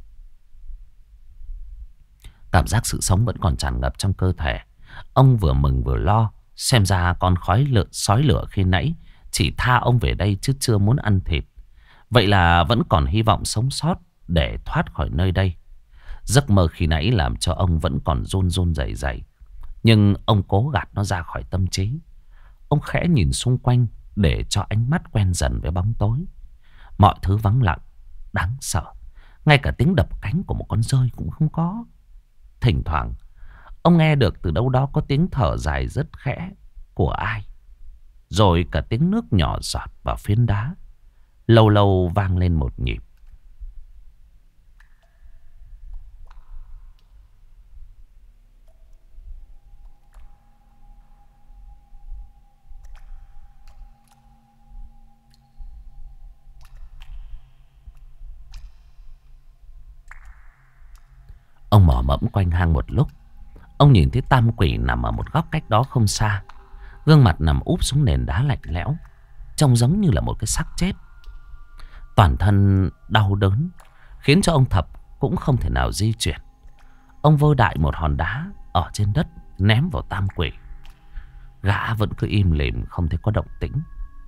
Cảm giác sự sống vẫn còn tràn ngập trong cơ thể. Ông vừa mừng vừa lo. Xem ra con sói lửa khi nãy chỉ tha ông về đây chứ chưa muốn ăn thịt. Vậy là vẫn còn hy vọng sống sót để thoát khỏi nơi đây. Giấc mơ khi nãy làm cho ông vẫn còn run run rẩy rẩy. Nhưng ông cố gạt nó ra khỏi tâm trí. Ông khẽ nhìn xung quanh để cho ánh mắt quen dần với bóng tối. Mọi thứ vắng lặng, đáng sợ. Ngay cả tiếng đập cánh của một con dơi cũng không có. Thỉnh thoảng ông nghe được từ đâu đó có tiếng thở dài rất khẽ của ai. Rồi cả tiếng nước nhỏ giọt vào phiến đá, lâu lâu vang lên một nhịp. Ông mò mẫm quanh hang một lúc. Ông nhìn thấy tam quỷ nằm ở một góc cách đó không xa. Gương mặt nằm úp xuống nền đá lạnh lẽo, trông giống như là một cái xác chết. Toàn thân đau đớn khiến cho ông Thập cũng không thể nào di chuyển. Ông vơ đại một hòn đá ở trên đất ném vào tam quỷ. Gã vẫn cứ im lìm không thấy có động tĩnh.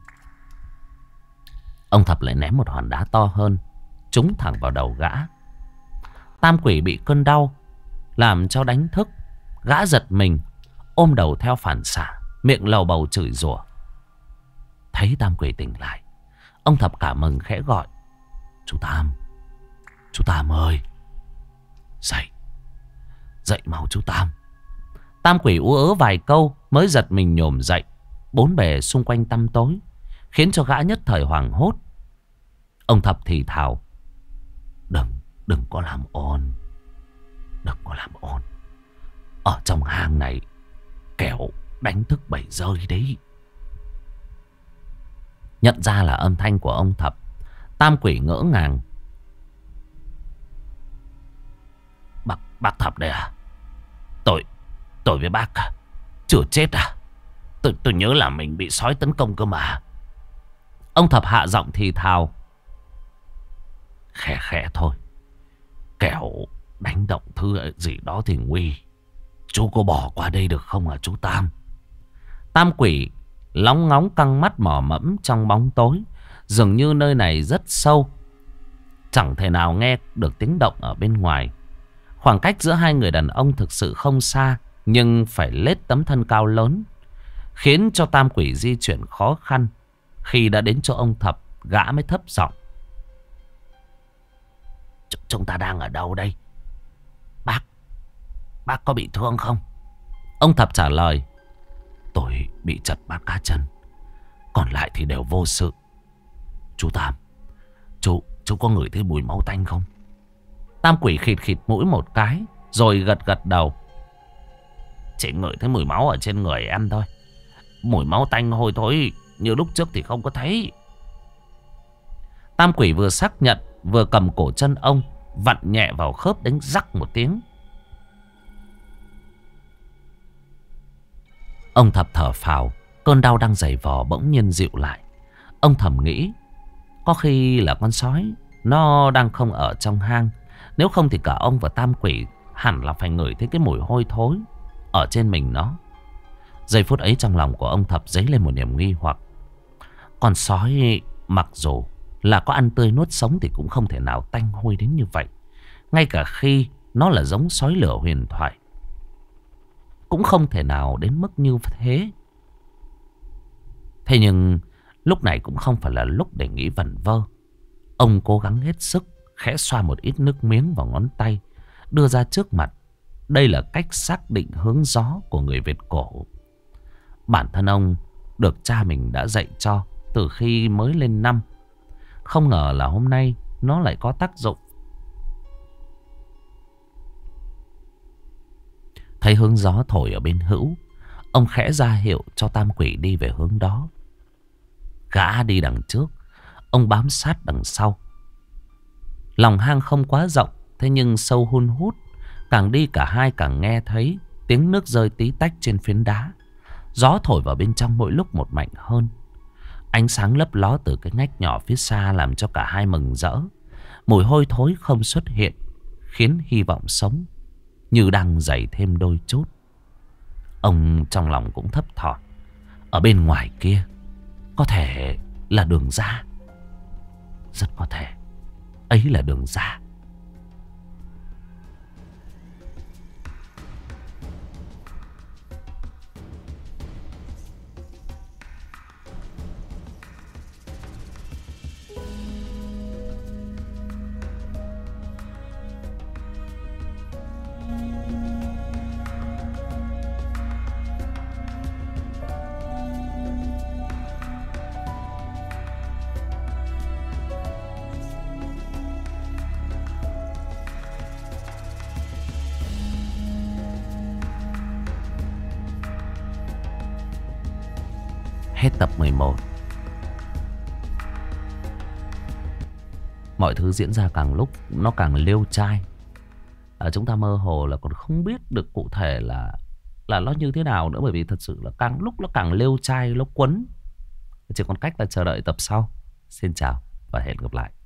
Ông Thập lại ném một hòn đá to hơn, trúng thẳng vào đầu gã. Tam quỷ bị cơn đau làm cho đánh thức. Gã giật mình, ôm đầu theo phản xạ, miệng lầu bầu chửi rủa. Thấy tam quỷ tỉnh lại, ông Thập cả mừng khẽ gọi: Chú Tam, chú Tam ơi, dậy, dậy mau chú Tam. Tam quỷ ú ớ vài câu mới giật mình nhổm dậy. Bốn bề xung quanh tăm tối khiến cho gã nhất thời hoảng hốt. Ông Thập thì thào: Đừng có làm ồn, đừng có làm ồn. Ở trong hang này kẻo đánh thức bầy dơi đấy. Nhận ra là âm thanh của ông Thập, tam quỷ ngỡ ngàng. Bác Thập đây à? Tôi với bác à? Chưa chết à? Tôi nhớ là mình bị sói tấn công cơ mà. Ông Thập hạ giọng thì thào: Khẽ khẽ thôi, kẻo đánh động thứ gì đó thì nguy. Chú có bỏ qua đây được không hả chú Tam? Tam quỷ lóng ngóng căng mắt mò mẫm trong bóng tối. Dường như nơi này rất sâu, chẳng thể nào nghe được tiếng động ở bên ngoài. Khoảng cách giữa hai người đàn ông thực sự không xa, nhưng phải lết tấm thân cao lớn, khiến cho tam quỷ di chuyển khó khăn. Khi đã đến chỗ ông Thập, gã mới thấp giọng: Chúng ta đang ở đâu đây? Bác có bị thương không? Ông Thập trả lời: Tôi bị chật bát cá chân, còn lại thì đều vô sự. Chú Tam, chú có ngửi thấy mùi máu tanh không? Tam quỷ khịt khịt mũi một cái, rồi gật gật đầu: Chỉ ngửi thấy mùi máu ở trên người em thôi. Mùi máu tanh hôi thối như lúc trước thì không có thấy. Tam quỷ vừa xác nhận, vừa cầm cổ chân ông vặn nhẹ vào khớp, đánh rắc một tiếng. Ông Thập thở phào, cơn đau đang giày vò bỗng nhiên dịu lại. Ông thầm nghĩ, có khi là con sói nó đang không ở trong hang. Nếu không thì cả ông và tam quỷ hẳn là phải ngửi thấy cái mùi hôi thối ở trên mình nó. Giây phút ấy trong lòng của ông Thập dấy lên một niềm nghi hoặc. Con sói mặc dù là có ăn tươi nuốt sống thì cũng không thể nào tanh hôi đến như vậy. Ngay cả khi nó là giống sói lửa huyền thoại, cũng không thể nào đến mức như thế. Thế nhưng lúc này cũng không phải là lúc để nghĩ vẩn vơ. Ông cố gắng hết sức, khẽ xoa một ít nước miếng vào ngón tay, đưa ra trước mặt. Đây là cách xác định hướng gió của người Việt cổ. Bản thân ông được cha mình đã dạy cho từ khi mới lên năm. Không ngờ là hôm nay nó lại có tác dụng. Thấy hướng gió thổi ở bên hữu, ông khẽ ra hiệu cho tam quỷ đi về hướng đó. Gã đi đằng trước, ông bám sát đằng sau. Lòng hang không quá rộng, thế nhưng sâu hun hút. Càng đi cả hai càng nghe thấy tiếng nước rơi tí tách trên phiến đá. Gió thổi vào bên trong mỗi lúc một mạnh hơn. Ánh sáng lấp ló từ cái ngách nhỏ phía xa làm cho cả hai mừng rỡ. Mùi hôi thối không xuất hiện, khiến hy vọng sống như đang dày thêm đôi chút. Ông trong lòng cũng thấp thỏm. Ở bên ngoài kia có thể là đường ra. Rất có thể ấy là đường ra. Hết tập 11. Mọi thứ diễn ra càng lúc nó càng liêu trai. Chúng ta mơ hồ là còn không biết được cụ thể là nó như thế nào nữa. Bởi vì thật sự là càng lúc nó càng liêu trai, nó quấn. Chỉ còn cách là chờ đợi tập sau. Xin chào và hẹn gặp lại.